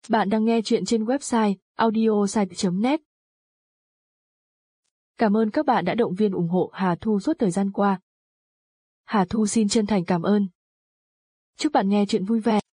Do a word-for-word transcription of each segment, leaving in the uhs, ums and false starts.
Bạn đang nghe chuyện trên website audiosite chấm net. Cảm ơn các bạn đã động viên ủng hộ Hà Thu suốt thời gian qua. Hà Thu xin chân thành cảm ơn. Chúc bạn nghe chuyện vui vẻ.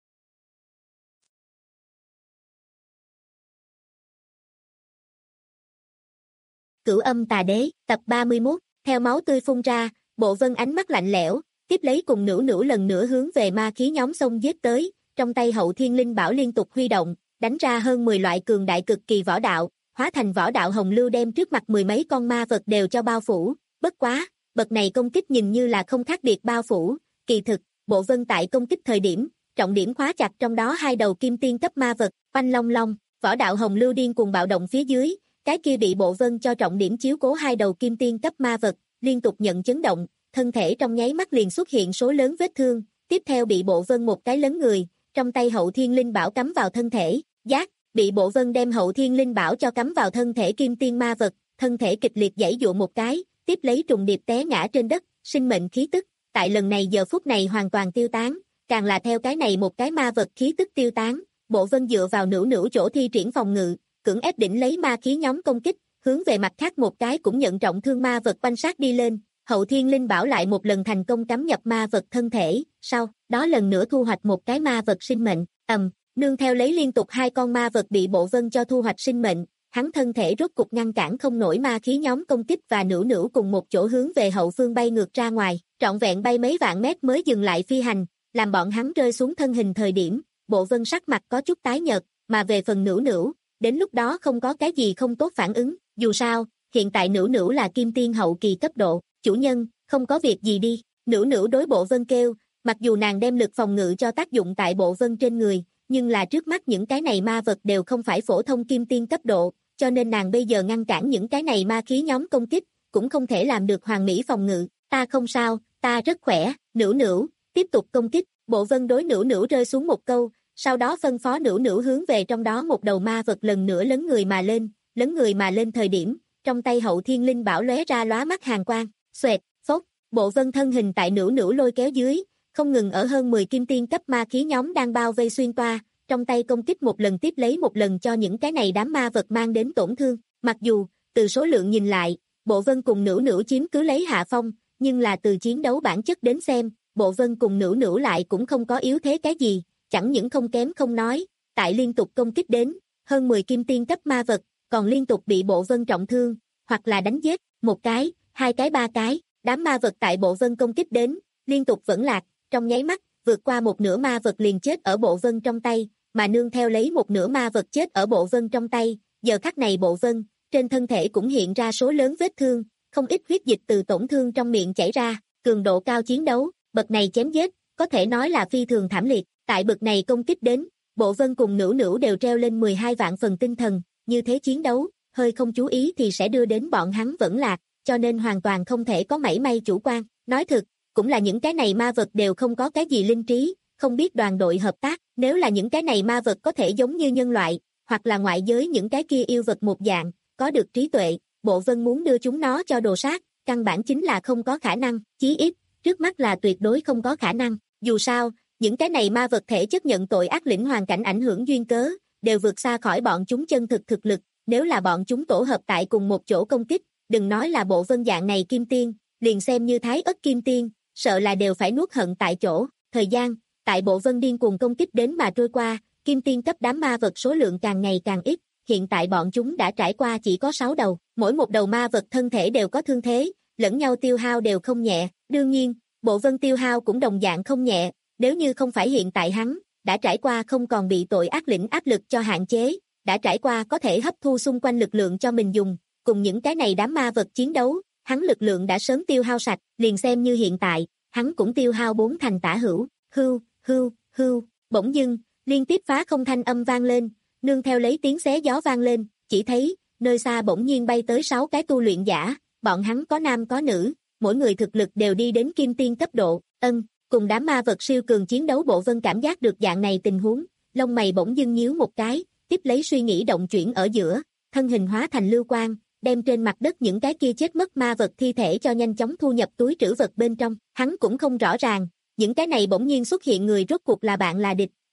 Cửu âm tà đế, tập ba mươi mốt, theo máu tươi phun ra, Bộ Vân ánh mắt lạnh lẽo, tiếp lấy cùng Nữu Nữu lần nữa hướng về ma khí nhóm xông giết tới, trong tay Hậu Thiên Linh Bảo liên tục huy động, đánh ra hơn mười loại cường đại cực kỳ võ đạo, hóa thành võ đạo hồng lưu đem trước mặt mười mấy con ma vật đều cho bao phủ, bất quá, bậc này công kích nhìn như là không khác biệt bao phủ, kỳ thực, Bộ Vân tại công kích thời điểm, trọng điểm khóa chặt trong đó hai đầu kim tiên cấp ma vật, oanh long long, võ đạo hồng lưu điên cuồng bạo động phía dưới. Cái kia bị Bộ Vân cho trọng điểm chiếu cố hai đầu kim tiên cấp ma vật, liên tục nhận chấn động, thân thể trong nháy mắt liền xuất hiện số lớn vết thương, tiếp theo bị Bộ Vân một cái lấn người, trong tay Hậu Thiên Linh Bảo cắm vào thân thể, giác, bị Bộ Vân đem Hậu Thiên Linh Bảo cho cắm vào thân thể kim tiên ma vật, thân thể kịch liệt giãy giụa một cái, tiếp lấy trùng điệp té ngã trên đất, sinh mệnh khí tức, tại lần này giờ phút này hoàn toàn tiêu tán, càng là theo cái này một cái ma vật khí tức tiêu tán, Bộ Vân dựa vào Nữu Nữu chỗ thi triển phòng ngự, cưỡng ép đỉnh lấy ma khí nhóm công kích, hướng về mặt khác một cái cũng nhận trọng thương ma vật quanh sát đi lên, Hậu Thiên Linh Bảo lại một lần thành công cắm nhập ma vật thân thể, sau đó lần nữa thu hoạch một cái ma vật sinh mệnh, ầm, nương theo lấy liên tục hai con ma vật bị Bộ Vân cho thu hoạch sinh mệnh, hắn thân thể rốt cục ngăn cản không nổi ma khí nhóm công kích và Nữu Nữu cùng một chỗ hướng về hậu phương bay ngược ra ngoài, trọn vẹn bay mấy vạn mét mới dừng lại phi hành, làm bọn hắn rơi xuống thân hình thời điểm, Bộ Vân sắc mặt có chút tái nhợt, mà về phần Nữu Nữu, đến lúc đó không có cái gì không tốt phản ứng, dù sao, hiện tại Nữu Nữu là kim tiên hậu kỳ cấp độ, chủ nhân, không có việc gì đi, Nữu Nữu đối Bộ Vân kêu, mặc dù nàng đem lực phòng ngự cho tác dụng tại Bộ Vân trên người, nhưng là trước mắt những cái này ma vật đều không phải phổ thông kim tiên cấp độ, cho nên nàng bây giờ ngăn cản những cái này ma khí nhóm công kích, cũng không thể làm được hoàn mỹ phòng ngự, ta không sao, ta rất khỏe, Nữu Nữu, tiếp tục công kích, Bộ Vân đối Nữu Nữu rơi xuống một câu, sau đó phân phó Nữu Nữu hướng về trong đó một đầu ma vật lần nữa lấn người mà lên, lấn người mà lên thời điểm, trong tay Hậu Thiên Linh Bảo lóe ra lóa mắt hàn quang, xoẹt, phốc, Bộ Vân thân hình tại Nữu Nữu lôi kéo dưới, không ngừng ở hơn mười kim tiên cấp ma khí nhóm đang bao vây xuyên toa, trong tay công kích một lần tiếp lấy một lần cho những cái này đám ma vật mang đến tổn thương, mặc dù, từ số lượng nhìn lại, Bộ Vân cùng Nữu Nữu chiếm cứ lấy hạ phong, nhưng là từ chiến đấu bản chất đến xem, Bộ Vân cùng Nữu Nữu lại cũng không có yếu thế cái gì. Chẳng những không kém không nói, tại liên tục công kích đến, hơn mười kim tiên cấp ma vật, còn liên tục bị Bộ Vân trọng thương, hoặc là đánh giết, một cái, hai cái ba cái, đám ma vật tại Bộ Vân công kích đến, liên tục vẫn lạc, trong nháy mắt, vượt qua một nửa ma vật liền chết ở Bộ Vân trong tay, mà nương theo lấy một nửa ma vật chết ở Bộ Vân trong tay, giờ khắc này Bộ Vân, trên thân thể cũng hiện ra số lớn vết thương, không ít huyết dịch từ tổn thương trong miệng chảy ra, cường độ cao chiến đấu, bậc này chém giết, có thể nói là phi thường thảm liệt. Tại bậc này công kích đến, Bộ Vân cùng Nữu Nữu đều treo lên mười hai vạn phần tinh thần, như thế chiến đấu, hơi không chú ý thì sẽ đưa đến bọn hắn vẫn lạc, cho nên hoàn toàn không thể có mảy may chủ quan. Nói thực, cũng là những cái này ma vật đều không có cái gì linh trí, không biết đoàn đội hợp tác, nếu là những cái này ma vật có thể giống như nhân loại, hoặc là ngoại giới những cái kia yêu vật một dạng, có được trí tuệ, Bộ Vân muốn đưa chúng nó cho đồ sát, căn bản chính là không có khả năng, chí ít, trước mắt là tuyệt đối không có khả năng, dù sao, những cái này ma vật thể chất nhận tội ác lĩnh hoàn cảnh ảnh hưởng duyên cớ, đều vượt xa khỏi bọn chúng chân thực thực lực, nếu là bọn chúng tổ hợp tại cùng một chỗ công kích, đừng nói là Bộ Vân dạng này kim tiên, liền xem như thái ất kim tiên, sợ là đều phải nuốt hận tại chỗ, thời gian, tại Bộ Vân điên cuồng công kích đến mà trôi qua, kim tiên cấp đám ma vật số lượng càng ngày càng ít, hiện tại bọn chúng đã trải qua chỉ có sáu đầu, mỗi một đầu ma vật thân thể đều có thương thế, lẫn nhau tiêu hao đều không nhẹ, đương nhiên, Bộ Vân tiêu hao cũng đồng dạng không nhẹ. Nếu như không phải hiện tại hắn, đã trải qua không còn bị tội ác lĩnh áp lực cho hạn chế, đã trải qua có thể hấp thu xung quanh lực lượng cho mình dùng, cùng những cái này đám ma vật chiến đấu, hắn lực lượng đã sớm tiêu hao sạch, liền xem như hiện tại, hắn cũng tiêu hao bốn thành tả hữu, hưu, hưu, hưu, bỗng dưng, liên tiếp phá không thanh âm vang lên, nương theo lấy tiếng xé gió vang lên, chỉ thấy, nơi xa bỗng nhiên bay tới sáu cái tu luyện giả, bọn hắn có nam có nữ, mỗi người thực lực đều đi đến kim tiên cấp độ, ân. Cùng đám ma vật siêu cường chiến đấu Bộ Vân cảm giác được dạng này tình huống, lông mày bỗng dưng nhíu một cái, tiếp lấy suy nghĩ động chuyển ở giữa, thân hình hóa thành lưu quang, đem trên mặt đất những cái kia chết mất ma vật thi thể cho nhanh chóng thu nhập túi trữ vật bên trong, hắn cũng không rõ ràng, những cái này bỗng nhiên xuất hiện người rốt cuộc là bạn là địch,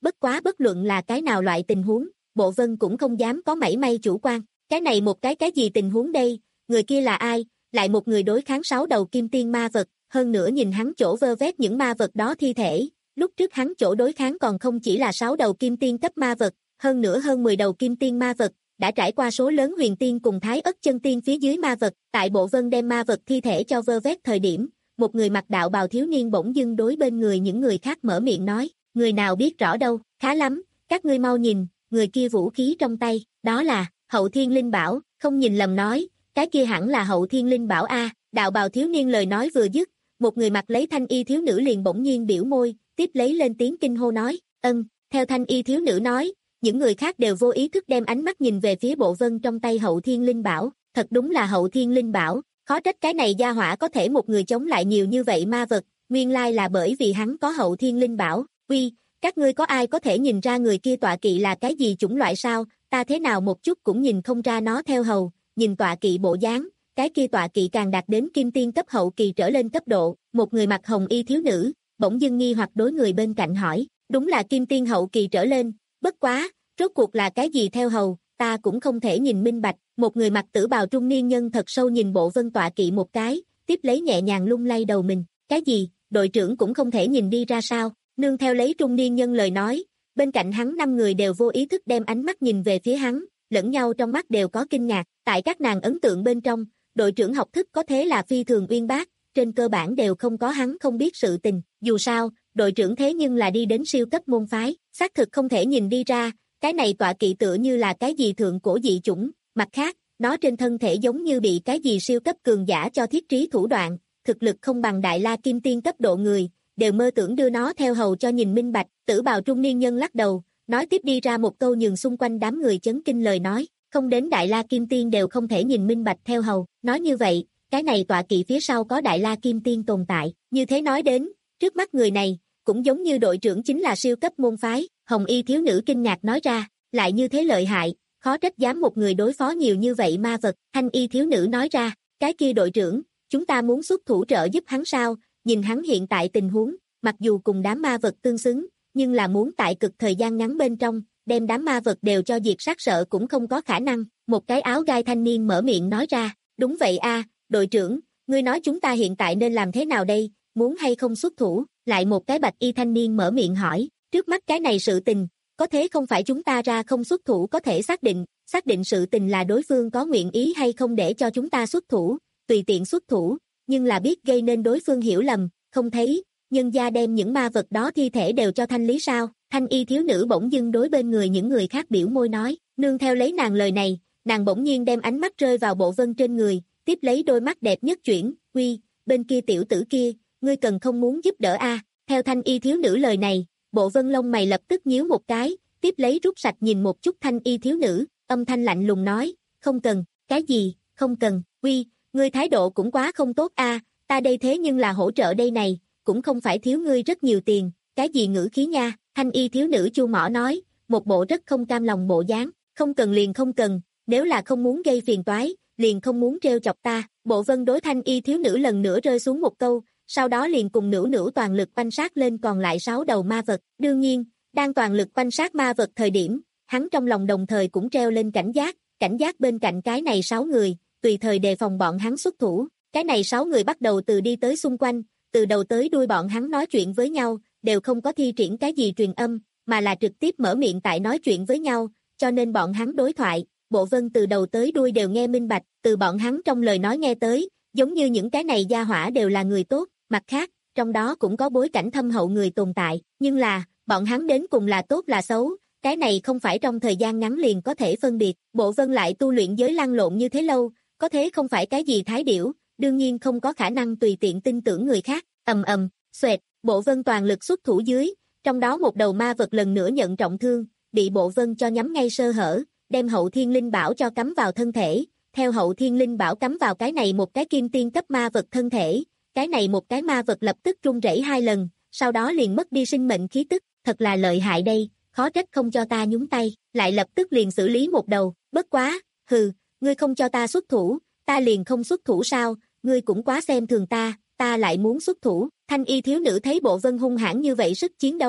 bất quá bất luận là cái nào loại tình huống, Bộ Vân cũng không dám có mảy may chủ quan. Cái này một cái cái gì tình huống đây, người kia là ai, lại một người đối kháng sáu đầu kim tiên ma vật, hơn nữa nhìn hắn chỗ vơ vét những ma vật đó thi thể, lúc trước hắn chỗ đối kháng còn không chỉ là sáu đầu kim tiên cấp ma vật, hơn nữa hơn mười đầu kim tiên ma vật, đã trải qua số lớn huyền tiên cùng thái ất chân tiên phía dưới ma vật, tại Bộ Vân đem ma vật thi thể cho vơ vét thời điểm, một người mặc đạo bào thiếu niên bỗng dưng đối bên người những người khác mở miệng nói, người nào biết rõ đâu, khá lắm, các ngươi mau nhìn, người kia vũ khí trong tay, đó là Hậu Thiên Linh Bảo, không nhìn lầm nói, cái kia hẳn là Hậu Thiên Linh Bảo a. Đạo bào thiếu niên lời nói vừa dứt, một người mặc lấy thanh y thiếu nữ liền bỗng nhiên biểu môi, tiếp lấy lên tiếng kinh hô nói, ân, theo thanh y thiếu nữ nói, những người khác đều vô ý thức đem ánh mắt nhìn về phía Bộ Vân trong tay Hậu Thiên Linh Bảo, thật đúng là Hậu Thiên Linh Bảo, khó trách cái này gia hỏa có thể một người chống lại nhiều như vậy ma vật, nguyên lai là bởi vì hắn có Hậu Thiên Linh Bảo, uy, các ngươi có ai có thể nhìn ra người kia tọa kỵ là cái gì chủng loại sao, ta thế nào một chút cũng nhìn không ra nó theo hầu, nhìn tọa kỵ bộ dáng, cái kia tọa kỵ càng đạt đến kim tiên cấp hậu kỳ trở lên cấp độ, một người mặc hồng y thiếu nữ, bỗng dưng nghi hoặc đối người bên cạnh hỏi, đúng là kim tiên hậu kỳ trở lên, bất quá, rốt cuộc là cái gì theo hầu, ta cũng không thể nhìn minh bạch, một người mặc tử bào trung niên nhân thật sâu nhìn Bộ Vân tọa kỵ một cái, tiếp lấy nhẹ nhàng lung lay đầu mình, cái gì, đội trưởng cũng không thể nhìn đi ra sao, nương theo lấy trung niên nhân lời nói, bên cạnh hắn năm người đều vô ý thức đem ánh mắt nhìn về phía hắn, lẫn nhau trong mắt đều có kinh ngạc, tại các nàng ấn tượng bên trong, đội trưởng học thức có thế là phi thường uyên bác, trên cơ bản đều không có hắn không biết sự tình, dù sao, đội trưởng thế nhưng là đi đến siêu cấp môn phái, xác thực không thể nhìn đi ra, cái này tọa kỵ tựa như là cái gì thượng cổ dị chủng, mặt khác, nó trên thân thể giống như bị cái gì siêu cấp cường giả cho thiết trí thủ đoạn, thực lực không bằng Đại La Kim Tiên cấp độ người, đều mơ tưởng đưa nó theo hầu cho nhìn minh bạch, tử bào trung niên nhân lắc đầu, nói tiếp đi ra một câu nhường xung quanh đám người chấn kinh lời nói, không đến Đại La Kim Tiên đều không thể nhìn minh bạch theo hầu, nói như vậy, cái này tọa kỵ phía sau có Đại La Kim Tiên tồn tại, như thế nói đến, trước mắt người này, cũng giống như đội trưởng chính là siêu cấp môn phái, hồng y thiếu nữ kinh ngạc nói ra, lại như thế lợi hại, khó trách dám một người đối phó nhiều như vậy ma vật, thanh y thiếu nữ nói ra, cái kia đội trưởng, chúng ta muốn xuất thủ trợ giúp hắn sao, nhìn hắn hiện tại tình huống, mặc dù cùng đám ma vật tương xứng, nhưng là muốn tại cực thời gian ngắn bên trong, đem đám ma vật đều cho diệt sát sợ cũng không có khả năng, một cái áo gai thanh niên mở miệng nói ra, đúng vậy a, đội trưởng, ngươi nói chúng ta hiện tại nên làm thế nào đây, muốn hay không xuất thủ, lại một cái bạch y thanh niên mở miệng hỏi, trước mắt cái này sự tình, có thế không phải chúng ta ra không xuất thủ có thể xác định, xác định sự tình là đối phương có nguyện ý hay không để cho chúng ta xuất thủ, tùy tiện xuất thủ, nhưng là biết gây nên đối phương hiểu lầm, không thấy, nhân gia đem những ma vật đó thi thể đều cho thanh lý sao, thanh y thiếu nữ bỗng dưng đối bên người những người khác biểu môi nói, nương theo lấy nàng lời này, nàng bỗng nhiên đem ánh mắt rơi vào Bộ Vân trên người, tiếp lấy đôi mắt đẹp nhất chuyển, uy, bên kia tiểu tử kia, ngươi cần không muốn giúp đỡ a? Theo thanh y thiếu nữ lời này, Bộ Vân lông mày lập tức nhíu một cái, tiếp lấy rút sạch nhìn một chút thanh y thiếu nữ, âm thanh lạnh lùng nói, không cần, cái gì, không cần, uy, ngươi thái độ cũng quá không tốt a, ta đây thế nhưng là hỗ trợ đây này, cũng không phải thiếu ngươi rất nhiều tiền, cái gì ngữ khí nha, thanh y thiếu nữ chu mỏ nói, một bộ rất không cam lòng bộ dáng, không cần liền không cần, nếu là không muốn gây phiền toái, liền không muốn treo chọc ta, Bộ Vân đối thanh y thiếu nữ lần nữa rơi xuống một câu, sau đó liền cùng nữ nữ toàn lực quanh sát lên còn lại sáu đầu ma vật, đương nhiên, đang toàn lực quanh sát ma vật thời điểm, hắn trong lòng đồng thời cũng treo lên cảnh giác, cảnh giác bên cạnh cái này sáu người, tùy thời đề phòng bọn hắn xuất thủ, cái này sáu người bắt đầu từ đi tới xung quanh, từ đầu tới đuôi bọn hắn nói chuyện với nhau, đều không có thi triển cái gì truyền âm, mà là trực tiếp mở miệng tại nói chuyện với nhau, cho nên bọn hắn đối thoại, Bộ Vân từ đầu tới đuôi đều nghe minh bạch, từ bọn hắn trong lời nói nghe tới, giống như những cái này gia hỏa đều là người tốt, mặt khác, trong đó cũng có bối cảnh thâm hậu người tồn tại, nhưng là, bọn hắn đến cùng là tốt là xấu, cái này không phải trong thời gian ngắn liền có thể phân biệt, Bộ Vân lại tu luyện giới lăn lộn như thế lâu, có thế không phải cái gì thái điểu, đương nhiên không có khả năng tùy tiện tin tưởng người khác, ầm ầm, xoẹt, Bộ Vân toàn lực xuất thủ dưới, trong đó một đầu ma vật lần nữa nhận trọng thương, bị Bộ Vân cho nhắm ngay sơ hở, đem Hậu Thiên Linh Bảo cho cắm vào thân thể, theo Hậu Thiên Linh Bảo cắm vào cái này một cái kim tiên cấp ma vật thân thể, cái này một cái ma vật lập tức run rẩy hai lần, sau đó liền mất đi sinh mệnh khí tức, thật là lợi hại đây, khó trách không cho ta nhúng tay, lại lập tức liền xử lý một đầu, bất quá, hừ, ngươi không cho ta xuất thủ, ta liền không xuất thủ sao, ngươi cũng quá xem thường ta, ta lại muốn xuất thủ, thanh y thiếu nữ thấy Bộ Vân hung hãn như vậy sức chiến đấu,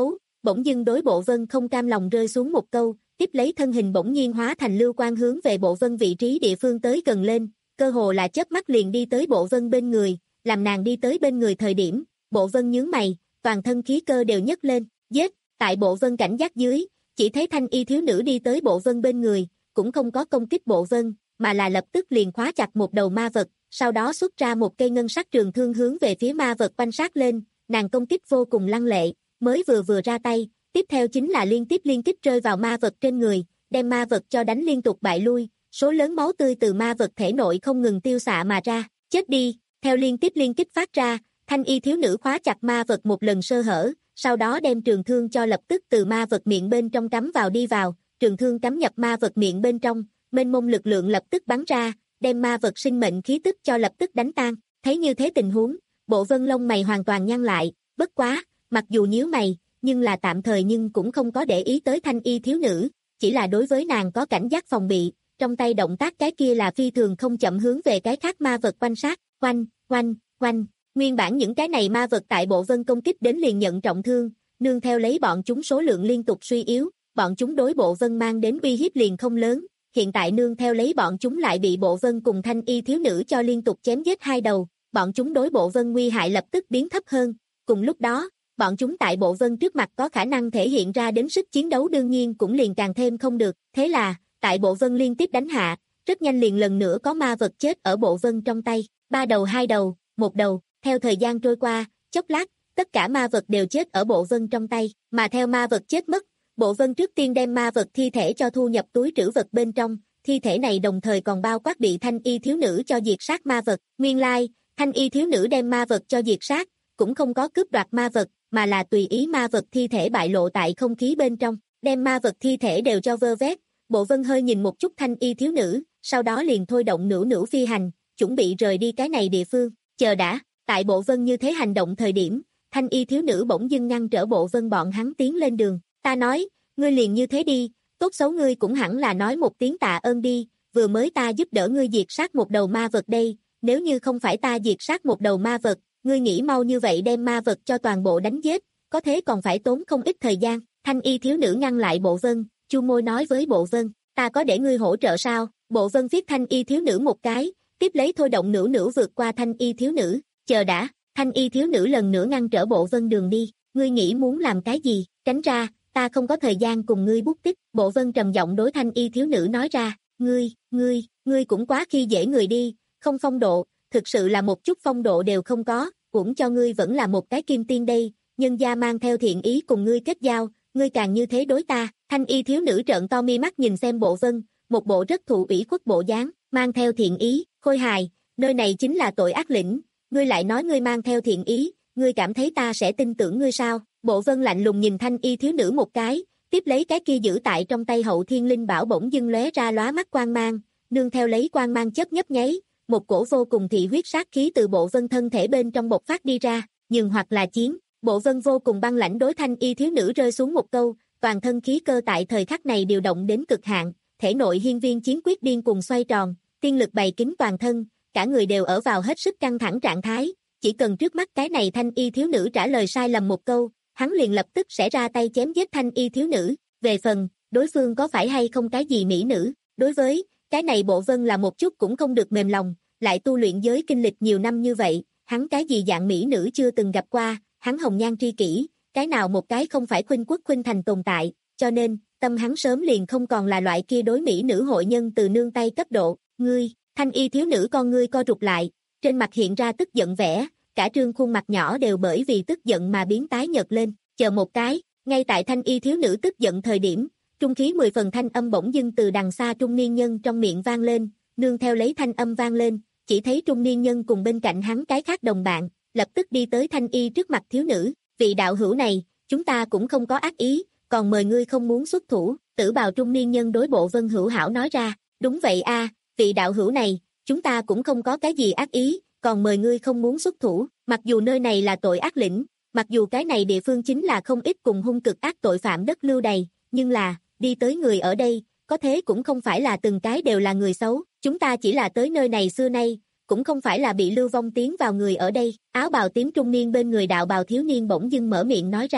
bỗng dưng đối Bộ Vân không cam lòng rơi xuống một câu, tiếp lấy thân hình bỗng nhiên hóa thành lưu quang hướng về Bộ Vân vị trí địa phương tới gần lên, cơ hồ là chớp mắt liền đi tới Bộ Vân bên người, làm nàng đi tới bên người thời điểm, Bộ Vân nhướng mày, toàn thân khí cơ đều nhấc lên, giết, tại Bộ Vân cảnh giác dưới, chỉ thấy thanh y thiếu nữ đi tới Bộ Vân bên người, cũng không có công kích Bộ Vân, mà là lập tức liền khóa chặt một đầu ma vật, sau đó xuất ra một cây ngân sắc trường thương hướng về phía ma vật quanh sát lên, nàng công kích vô cùng lăng lệ, mới vừa vừa ra tay, tiếp theo chính là liên tiếp liên kích rơi vào ma vật trên người, đem ma vật cho đánh liên tục bại lui, số lớn máu tươi từ ma vật thể nội không ngừng tiêu xạ mà ra, chết đi, theo liên tiếp liên kích phát ra, thanh y thiếu nữ khóa chặt ma vật một lần sơ hở, sau đó đem trường thương cho lập tức từ ma vật miệng bên trong cắm vào đi vào, trường thương cắm nhập ma vật miệng bên trong, mênh mông lực lượng lập tức bắn ra, đem ma vật sinh mệnh khí tức cho lập tức đánh tan, thấy như thế tình huống, Bộ Vân lông mày hoàn toàn nhăn lại, bất quá, mặc dù nhíu mày, nhưng là tạm thời nhưng cũng không có để ý tới thanh y thiếu nữ, chỉ là đối với nàng có cảnh giác phòng bị, trong tay động tác cái kia là phi thường không chậm hướng về cái khác ma vật quanh sát, quanh, quanh, quanh, nguyên bản những cái này ma vật tại Bộ Vân công kích đến liền nhận trọng thương, nương theo lấy bọn chúng số lượng liên tục suy yếu, bọn chúng đối Bộ Vân mang đến uy hiếp liền không lớn, hiện tại nương theo lấy bọn chúng lại bị Bộ Vân cùng thanh y thiếu nữ cho liên tục chém giết hai đầu, bọn chúng đối Bộ Vân nguy hại lập tức biến thấp hơn, cùng lúc đó, bọn chúng tại Bộ Vân trước mặt có khả năng thể hiện ra đến sức chiến đấu đương nhiên cũng liền càng thêm không được, thế là, tại Bộ Vân liên tiếp đánh hạ, rất nhanh liền lần nữa có ma vật chết ở Bộ Vân trong tay, ba đầu hai đầu, một đầu, theo thời gian trôi qua, chốc lát, tất cả ma vật đều chết ở Bộ Vân trong tay, mà theo ma vật chết mất, Bộ Vân trước tiên đem ma vật thi thể cho thu nhập túi trữ vật bên trong, thi thể này đồng thời còn bao quát bị thanh y thiếu nữ cho diệt sát ma vật, nguyên lai, thanh y thiếu nữ đem ma vật cho diệt sát, cũng không có cướp đoạt ma vật, mà là tùy ý ma vật thi thể bại lộ tại không khí bên trong, đem ma vật thi thể đều cho vơ vét, Bộ Vân hơi nhìn một chút thanh y thiếu nữ, sau đó liền thôi động nữu nữu phi hành, chuẩn bị rời đi cái này địa phương, chờ đã, tại Bộ Vân như thế hành động thời điểm, thanh y thiếu nữ bỗng dưng ngăn trở Bộ Vân bọn hắn tiến lên đường, ta nói, ngươi liền như thế đi, tốt xấu ngươi cũng hẳn là nói một tiếng tạ ơn đi, vừa mới ta giúp đỡ ngươi diệt sát một đầu ma vật đây, nếu như không phải ta diệt sát một đầu ma vật, ngươi nghĩ mau như vậy đem ma vật cho toàn bộ đánh giết, có thế còn phải tốn không ít thời gian, thanh y thiếu nữ ngăn lại Bộ Vân, chu môi nói với Bộ Vân, ta có để ngươi hỗ trợ sao, Bộ Vân viết thanh y thiếu nữ một cái, tiếp lấy thôi động nữu nữu vượt qua thanh y thiếu nữ, chờ đã, thanh y thiếu nữ lần nữa ngăn trở Bộ Vân đường đi, ngươi nghĩ muốn làm cái gì, tránh ra, ta không có thời gian cùng ngươi bút tích, Bộ Vân trầm giọng đối thanh y thiếu nữ nói ra, ngươi, ngươi, ngươi cũng quá khi dễ người đi, không phong độ, thực sự là một chút phong độ đều không có, cũng cho ngươi vẫn là một cái kim tiên đây, nhân gia mang theo thiện ý cùng ngươi kết giao, ngươi càng như thế đối ta, thanh y thiếu nữ trợn to mi mắt nhìn xem Bộ Vân, một bộ rất thụ ủy khuất bộ dáng, mang theo thiện ý, khôi hài, nơi này chính là tội ác lĩnh, ngươi lại nói ngươi mang theo thiện ý, ngươi cảm thấy ta sẽ tin tưởng ngươi sao, Bộ Vân lạnh lùng nhìn thanh y thiếu nữ một cái, tiếp lấy cái kia giữ tại trong tay hậu thiên linh bảo bỗng dưng lóe ra lóa mắt quang mang, nương theo lấy quang mang chớp nhấp nháy, một cổ vô cùng thị huyết sát khí từ Bộ Vân thân thể bên trong bộc phát đi ra, nhưng hoặc là chiến, Bộ Vân vô cùng băng lãnh đối thanh y thiếu nữ rơi xuống một câu, toàn thân khí cơ tại thời khắc này điều động đến cực hạn, thể nội hiên viên chiến quyết điên cùng xoay tròn, tiên lực bày kín toàn thân, cả người đều ở vào hết sức căng thẳng trạng thái, chỉ cần trước mắt cái này thanh y thiếu nữ trả lời sai lầm một câu, hắn liền lập tức sẽ ra tay chém giết thanh y thiếu nữ, về phần, đối phương có phải hay không cái gì mỹ nữ, đối với, cái này Bộ Vân là một chút cũng không được mềm lòng, lại tu luyện giới kinh lịch nhiều năm như vậy, hắn cái gì dạng mỹ nữ chưa từng gặp qua, hắn hồng nhan tri kỷ, cái nào một cái không phải khuynh quốc khuynh thành tồn tại, cho nên, tâm hắn sớm liền không còn là loại kia đối mỹ nữ hội nhân từ nương tay cấp độ, ngươi, thanh y thiếu nữ con ngươi co rụt lại, trên mặt hiện ra tức giận vẻ, cả trương khuôn mặt nhỏ đều bởi vì tức giận mà biến tái nhợt lên, chờ một cái, ngay tại thanh y thiếu nữ tức giận thời điểm, trung khí mười phần thanh âm bỗng dưng từ đằng xa trung niên nhân trong miệng vang lên, nương theo lấy thanh âm vang lên, chỉ thấy trung niên nhân cùng bên cạnh hắn cái khác đồng bạn, lập tức đi tới thanh y trước mặt thiếu nữ, vị đạo hữu này, chúng ta cũng không có ác ý, còn mời ngươi không muốn xuất thủ, tử bào trung niên nhân đối Bộ Vân hữu hảo nói ra, đúng vậy a, vị đạo hữu này, chúng ta cũng không có cái gì ác ý, còn mời ngươi không muốn xuất thủ, mặc dù nơi này là tội ác lĩnh, mặc dù cái này địa phương chính là không ít cùng hung cực ác tội phạm đất lưu đầy, nhưng là, đi tới người ở đây, có thế cũng không phải là từng cái đều là người xấu, chúng ta chỉ là tới nơi này xưa nay, cũng không phải là bị lưu vong tiến vào người ở đây, áo bào tím trung niên bên người đạo bào thiếu niên bỗng dưng mở miệng nói ra,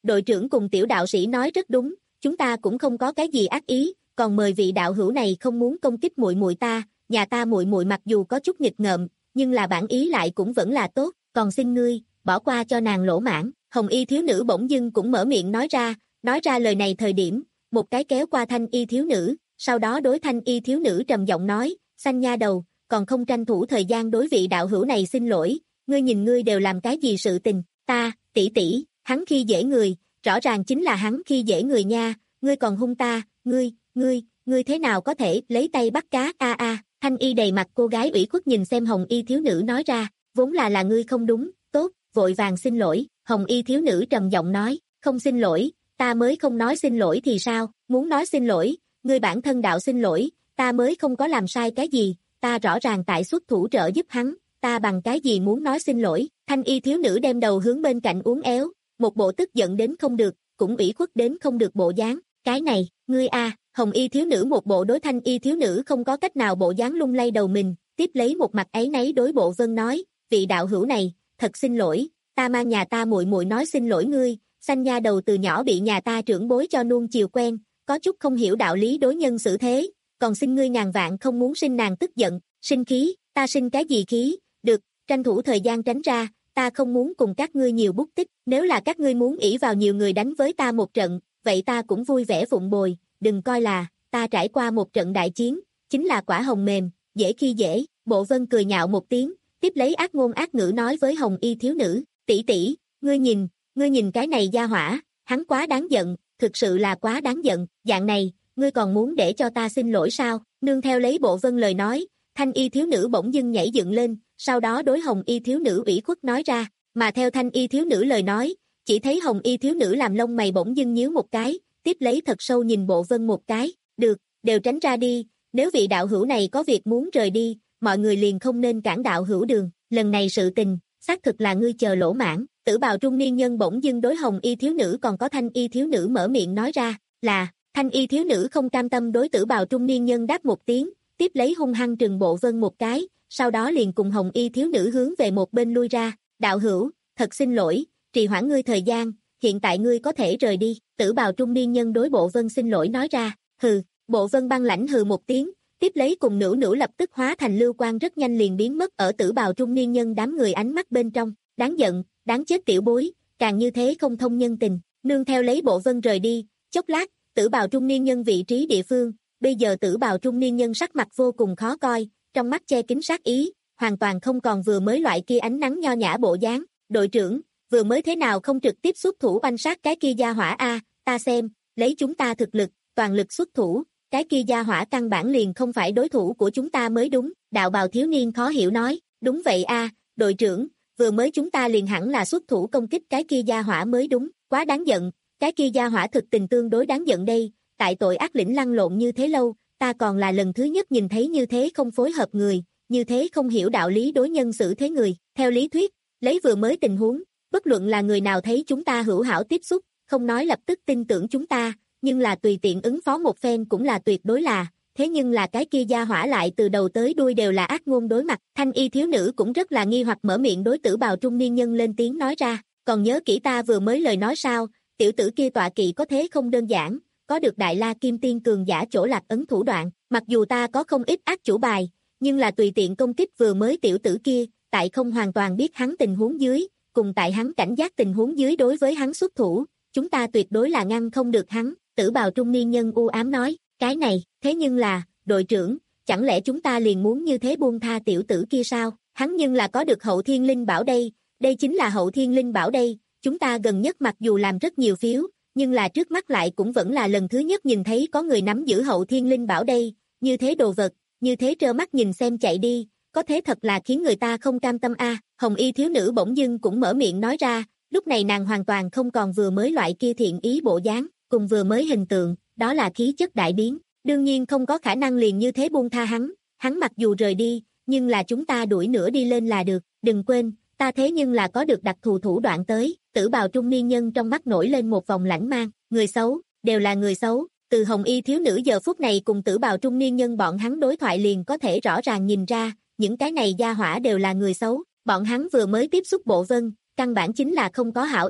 đội trưởng cùng tiểu đạo sĩ nói rất đúng, chúng ta cũng không có cái gì ác ý, còn mời vị đạo hữu này không muốn công kích muội muội ta, nhà ta muội muội mặc dù có chút nghịch ngợm, nhưng là bản ý lại cũng vẫn là tốt, còn xin ngươi, bỏ qua cho nàng lỗ mãn. Hồng y thiếu nữ bỗng dưng cũng mở miệng nói ra, nói ra lời này thời điểm, một cái kéo qua thanh y thiếu nữ, sau đó đối thanh y thiếu nữ trầm giọng nói, xanh nha đầu, còn không tranh thủ thời gian đối vị đạo hữu này xin lỗi, ngươi nhìn ngươi đều làm cái gì sự tình, ta, tỷ tỷ, hắn khi dễ người, rõ ràng chính là hắn khi dễ người nha, ngươi còn hung ta, ngươi, ngươi, ngươi thế nào có thể lấy tay bắt cá, a a, thanh y đầy mặt cô gái ủy khuất nhìn xem hồng y thiếu nữ nói ra, vốn là là ngươi không đúng, tốt, vội vàng xin lỗi, hồng y thiếu nữ trầm giọng nói, không xin lỗi, ta mới không nói xin lỗi thì sao, muốn nói xin lỗi, ngươi bản thân đạo xin lỗi, ta mới không có làm sai cái gì, ta rõ ràng tại xuất thủ trợ giúp hắn, ta bằng cái gì muốn nói xin lỗi, thanh y thiếu nữ đem đầu hướng bên cạnh uốn éo, một bộ tức giận đến không được, cũng ủy khuất đến không được bộ dáng, cái này, ngươi a, hồng y thiếu nữ một bộ đối thanh y thiếu nữ không có cách nào bộ dáng lung lay đầu mình, tiếp lấy một mặt áy náy đối bộ vân nói, vị đạo hữu này, thật xin lỗi, ta mang nhà ta muội muội nói xin lỗi ngươi, xanh nha đầu từ nhỏ bị nhà ta trưởng bối cho nuông chiều quen, có chút không hiểu đạo lý đối nhân xử thế, còn xin ngươi ngàn vạn không muốn sinh nàng tức giận, sinh khí, ta sinh cái gì khí, được, tranh thủ thời gian tránh ra, ta không muốn cùng các ngươi nhiều bút tích, nếu là các ngươi muốn ỷ vào nhiều người đánh với ta một trận, vậy ta cũng vui vẻ phụng bồi, đừng coi là, ta trải qua một trận đại chiến, chính là quả hồng mềm, dễ khi dễ, bộ vân cười nhạo một tiếng, tiếp lấy ác ngôn ác ngữ nói với hồng y thiếu nữ, tỷ tỷ, ngươi nhìn, ngươi nhìn cái này gia hỏa, hắn quá đáng giận, thực sự là quá đáng giận, dạng này, ngươi còn muốn để cho ta xin lỗi sao, nương theo lấy bộ vân lời nói, thanh y thiếu nữ bỗng dưng nhảy dựng lên, sau đó đối hồng y thiếu nữ ủy khuất nói ra, mà theo thanh y thiếu nữ lời nói, chỉ thấy hồng y thiếu nữ làm lông mày bỗng dưng nhíu một cái, tiếp lấy thật sâu nhìn bộ vân một cái, được, đều tránh ra đi, nếu vị đạo hữu này có việc muốn rời đi, mọi người liền không nên cản đạo hữu đường, lần này sự tình, xác thực là ngươi chờ lỗ mãn, tử bào trung niên nhân bỗng dưng đối hồng y thiếu nữ còn có thanh y thiếu nữ mở miệng nói ra, là, thanh y thiếu nữ không cam tâm đối tử bào trung niên nhân đáp một tiếng, tiếp lấy hung hăng trừng bộ vân một cái, sau đó liền cùng hồng y thiếu nữ hướng về một bên lui ra, đạo hữu, thật xin lỗi, trì hoãn ngươi thời gian, hiện tại ngươi có thể rời đi, tử bào trung niên nhân đối bộ vân xin lỗi nói ra, hừ, bộ vân băng lãnh hừ một tiếng, tiếp lấy cùng nữ nữ lập tức hóa thành lưu quang rất nhanh liền biến mất ở tử bào trung niên nhân đám người ánh mắt bên trong, đáng giận, đáng chết tiểu bối, càng như thế không thông nhân tình, nương theo lấy bộ vân rời đi, chốc lát, tử bào trung niên nhân vị trí địa phương, bây giờ tử bào trung niên nhân sắc mặt vô cùng khó coi, trong mắt che kín sát ý, hoàn toàn không còn vừa mới loại kia ánh nắng nho nhã bộ dáng, đội trưởng, vừa mới thế nào không trực tiếp xuất thủ oanh sát cái kia gia hỏa a, ta xem, lấy chúng ta thực lực, toàn lực xuất thủ, cái kia gia hỏa căn bản liền không phải đối thủ của chúng ta mới đúng, đạo bào thiếu niên khó hiểu nói, đúng vậy a, đội trưởng, vừa mới chúng ta liền hẳn là xuất thủ công kích cái kia gia hỏa mới đúng, quá đáng giận, cái kia gia hỏa thực tình tương đối đáng giận đây, tại tội ác lĩnh lăn lộn như thế lâu, ta còn là lần thứ nhất nhìn thấy như thế không phối hợp người, như thế không hiểu đạo lý đối nhân xử thế người, theo lý thuyết, lấy vừa mới tình huống, bất luận là người nào thấy chúng ta hữu hảo tiếp xúc, không nói lập tức tin tưởng chúng ta, nhưng là tùy tiện ứng phó một phen cũng là tuyệt đối là, thế nhưng là cái kia gia hỏa lại từ đầu tới đuôi đều là ác ngôn đối mặt, thanh y thiếu nữ cũng rất là nghi hoặc mở miệng đối tử bào trung niên nhân lên tiếng nói ra, còn nhớ kỹ ta vừa mới lời nói sao, tiểu tử kia tọa kỵ có thế không đơn giản, có được đại la kim tiên cường giả chỗ lạc ấn thủ đoạn, mặc dù ta có không ít ác chủ bài, nhưng là tùy tiện công kích vừa mới tiểu tử kia, tại không hoàn toàn biết hắn tình huống dưới, cùng tại hắn cảnh giác tình huống dưới đối với hắn xuất thủ, chúng ta tuyệt đối là ngăn không được hắn, tử bào trung niên nhân u ám nói, cái này, thế nhưng là, đội trưởng, chẳng lẽ chúng ta liền muốn như thế buông tha tiểu tử kia sao, hắn nhưng là có được hậu thiên linh bảo đây, đây chính là hậu thiên linh bảo đây, chúng ta gần nhất mặc dù làm rất nhiều phiếu, nhưng là trước mắt lại cũng vẫn là lần thứ nhất nhìn thấy có người nắm giữ hậu thiên linh bảo đây, như thế đồ vật, như thế trơ mắt nhìn xem chạy đi, có thế thật là khiến người ta không cam tâm a. Hồng y thiếu nữ bỗng dưng cũng mở miệng nói ra, lúc này nàng hoàn toàn không còn vừa mới loại kia thiện ý bộ dáng, cùng vừa mới hình tượng, đó là khí chất đại biến, đương nhiên không có khả năng liền như thế buông tha hắn, hắn mặc dù rời đi, nhưng là chúng ta đuổi nữa đi lên là được, đừng quên, ta thế nhưng là có được đặc thù thủ đoạn tới, tử bào trung niên nhân trong mắt nổi lên một vòng lãnh mang, người xấu, đều là người xấu, từ hồng y thiếu nữ giờ phút này cùng tử bào trung niên nhân bọn hắn đối thoại liền có thể rõ ràng nhìn ra, những cái này gia hỏa đều là người xấu, bọn hắn vừa mới tiếp xúc bộ vân, căn bản chính là không có hảo ý,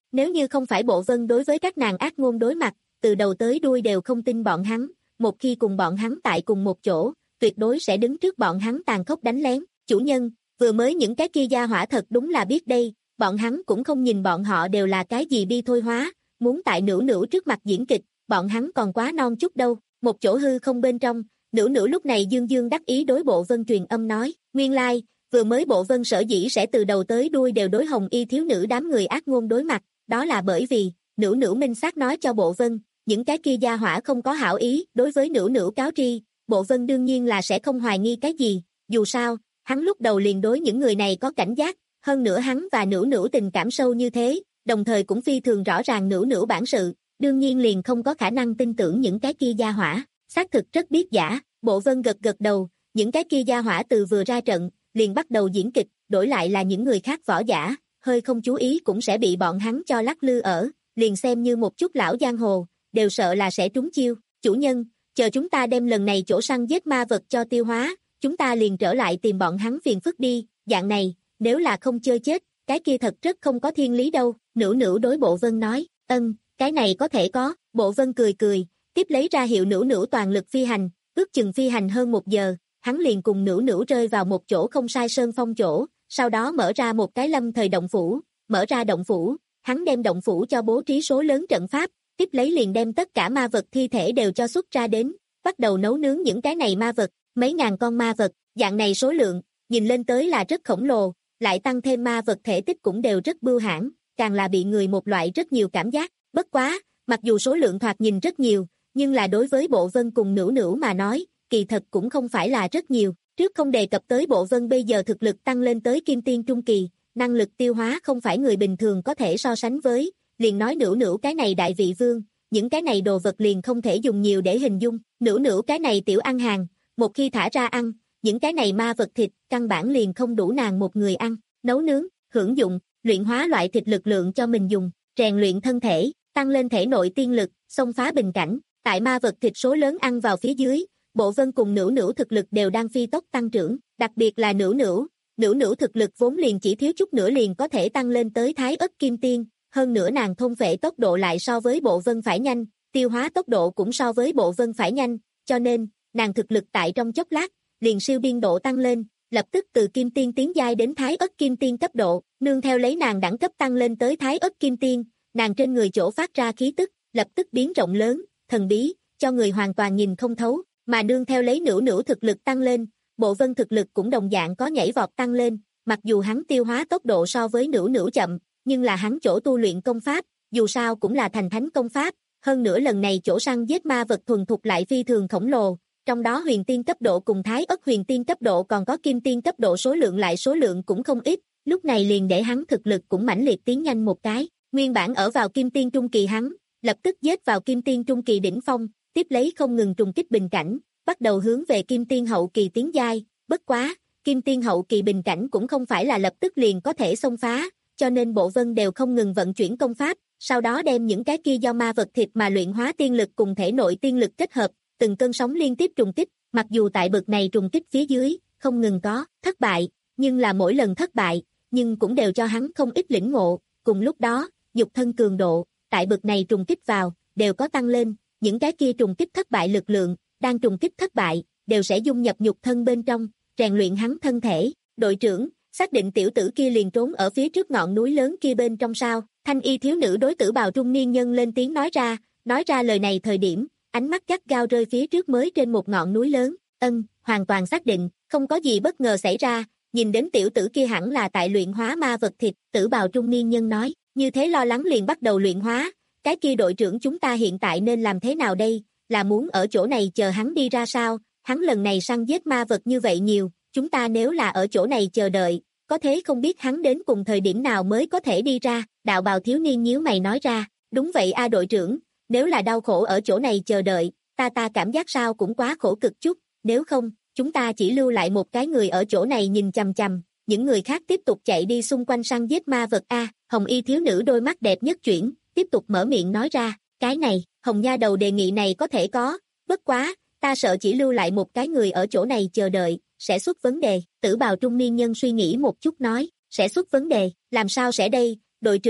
Nếu như không phải Bộ Vân đối với các nàng ác ngôn đối mặt, từ đầu tới đuôi đều không tin bọn hắn, một khi cùng bọn hắn tại cùng một chỗ, tuyệt đối sẽ đứng trước bọn hắn tàn khốc đánh lén. Chủ nhân, vừa mới những cái kia gia hỏa thật đúng là biết đây, bọn hắn cũng không nhìn bọn họ đều là cái gì bi thôi hóa, muốn tại Nữu Nữu trước mặt diễn kịch, bọn hắn còn quá non chút đâu. Một chỗ hư không bên trong, Nữu Nữu lúc này dương dương đắc ý đối Bộ Vân truyền âm nói, nguyên lai, like, vừa mới Bộ Vân sở dĩ sẽ từ đầu tới đuôi đều đối Hồng Y thiếu nữ đám người ác ngôn đối mặt, đó là bởi vì, Nữu Nữu minh xác nói cho Bộ Vân, những cái kia gia hỏa không có hảo ý, đối với Nữu Nữu cáo tri, Bộ Vân đương nhiên là sẽ không hoài nghi cái gì, dù sao, hắn lúc đầu liền đối những người này có cảnh giác, hơn nữa hắn và Nữu Nữu tình cảm sâu như thế, đồng thời cũng phi thường rõ ràng Nữu Nữu bản sự, đương nhiên liền không có khả năng tin tưởng những cái kia gia hỏa, xác thực rất biết giả. Bộ Vân gật gật đầu, những cái kia gia hỏa từ vừa ra trận, liền bắt đầu diễn kịch, đổi lại là những người khác võ giả, hơi không chú ý cũng sẽ bị bọn hắn cho lắc lư ở, liền xem như một chút lão giang hồ, đều sợ là sẽ trúng chiêu. Chủ nhân, chờ chúng ta đem lần này chỗ săn giết ma vật cho tiêu hóa, chúng ta liền trở lại tìm bọn hắn phiền phức đi, dạng này, nếu là không chơi chết, cái kia thật rất không có thiên lý đâu. Nữu Nữu đối Bộ Vân nói, ân, cái này có thể có. Bộ Vân cười cười, tiếp lấy ra hiệu Nữu Nữu toàn lực phi hành, ước chừng phi hành hơn một giờ, hắn liền cùng Nữu Nữu rơi vào một chỗ không sai sơn phong chỗ, sau đó mở ra một cái lâm thời động phủ, mở ra động phủ, hắn đem động phủ cho bố trí số lớn trận pháp, tiếp lấy liền đem tất cả ma vật thi thể đều cho xuất ra đến, bắt đầu nấu nướng những cái này ma vật, mấy ngàn con ma vật, dạng này số lượng, nhìn lên tới là rất khổng lồ, lại tăng thêm ma vật thể tích cũng đều rất bưu hãn, càng là bị người một loại rất nhiều cảm giác, bất quá, mặc dù số lượng thoạt nhìn rất nhiều, nhưng là đối với Bộ Vân cùng Nữu Nữu mà nói, kỳ thật cũng không phải là rất nhiều, trước không đề cập tới Bộ Vân bây giờ thực lực tăng lên tới Kim Tiên Trung Kỳ, năng lực tiêu hóa không phải người bình thường có thể so sánh với, liền nói Nữu Nữu cái này đại vị vương, những cái này đồ vật liền không thể dùng nhiều để hình dung, Nữu Nữu cái này tiểu ăn hàng, một khi thả ra ăn, những cái này ma vật thịt, căn bản liền không đủ nàng một người ăn, nấu nướng, hưởng dụng, luyện hóa loại thịt lực lượng cho mình dùng, rèn luyện thân thể, tăng lên thể nội tiên lực, xông phá bình cảnh, tại ma vật thịt số lớn ăn vào phía dưới, Bộ Vân cùng Nữu Nữu thực lực đều đang phi tốc tăng trưởng, đặc biệt là Nữu Nữu, Nữu Nữu thực lực vốn liền chỉ thiếu chút nữa liền có thể tăng lên tới Thái Ức Kim Tiên, hơn nữa nàng thôn phệ tốc độ lại so với Bộ Vân phải nhanh, tiêu hóa tốc độ cũng so với Bộ Vân phải nhanh, cho nên, nàng thực lực tại trong chốc lát, liền siêu biên độ tăng lên, lập tức từ Kim Tiên tiến giai đến Thái Ức Kim Tiên cấp độ, nương theo lấy nàng đẳng cấp tăng lên tới Thái Ức Kim Tiên, nàng trên người chỗ phát ra khí tức, lập tức biến rộng lớn, thần bí, cho người hoàn toàn nhìn không thấu, mà nương theo lấy Nữu Nữu thực lực tăng lên, Bộ Vân thực lực cũng đồng dạng có nhảy vọt tăng lên, mặc dù hắn tiêu hóa tốc độ so với Nữu Nữu chậm, nhưng là hắn chỗ tu luyện công pháp, dù sao cũng là thành thánh công pháp, hơn nữa lần này chỗ săn giết ma vật thuần thục lại phi thường khổng lồ, trong đó huyền tiên cấp độ cùng Thái Ức huyền tiên cấp độ còn có kim tiên cấp độ số lượng lại số lượng cũng không ít, lúc này liền để hắn thực lực cũng mãnh liệt tiến nhanh một cái, nguyên bản ở vào kim tiên trung kỳ hắn, lập tức giết vào kim tiên trung kỳ đỉnh phong, tiếp lấy không ngừng trùng kích bình cảnh, bắt đầu hướng về kim tiên hậu kỳ tiến giai, bất quá, kim tiên hậu kỳ bình cảnh cũng không phải là lập tức liền có thể xông phá, cho nên Bộ Vân đều không ngừng vận chuyển công pháp, sau đó đem những cái kia do ma vật thịt mà luyện hóa tiên lực cùng thể nội tiên lực kết hợp, từng cơn sóng liên tiếp trùng kích, mặc dù tại bực này trùng kích phía dưới, không ngừng có thất bại, nhưng là mỗi lần thất bại, nhưng cũng đều cho hắn không ít lĩnh ngộ, cùng lúc đó, nhục thân cường độ, tại bực này trùng kích vào, đều có tăng lên, những cái kia trùng kích thất bại lực lượng, đang trùng kích thất bại, đều sẽ dung nhập nhục thân bên trong, rèn luyện hắn thân thể. Đội trưởng, xác định tiểu tử kia liền trốn ở phía trước ngọn núi lớn kia bên trong sao? Thanh y thiếu nữ đối tử bào trung niên nhân lên tiếng nói ra, nói ra lời này thời điểm, ánh mắt gắt gao rơi phía trước mới trên một ngọn núi lớn, ân, hoàn toàn xác định, không có gì bất ngờ xảy ra, nhìn đến tiểu tử kia hẳn là tại luyện hóa ma vật thịt, tử bào trung niên nhân nói, như thế lo lắng liền bắt đầu luyện hóa, cái kia đội trưởng chúng ta hiện tại nên làm thế nào đây, là muốn ở chỗ này chờ hắn đi ra sao, hắn lần này săn giết ma vật như vậy nhiều, chúng ta nếu là ở chỗ này chờ đợi, có thế không biết hắn đến cùng thời điểm nào mới có thể đi ra, đạo bào thiếu niên nhíu mày nói ra, đúng vậy a đội trưởng, nếu là đau khổ ở chỗ này chờ đợi, ta ta cảm giác sao cũng quá khổ cực chút, nếu không, chúng ta chỉ lưu lại một cái người ở chỗ này nhìn chằm chằm, những người khác tiếp tục chạy đi xung quanh săn giết ma vật a. Hồng y thiếu nữ đôi mắt đẹp nhất chuyển, tiếp tục mở miệng nói ra, cái này, Hồng nha đầu đề nghị này có thể có, bất quá, ta sợ chỉ lưu lại một cái người ở chỗ này chờ đợi, sẽ xuất vấn đề, tử bào trung niên nhân suy nghĩ một chút nói, sẽ xuất vấn đề, làm sao sẽ đây, đội trưởng,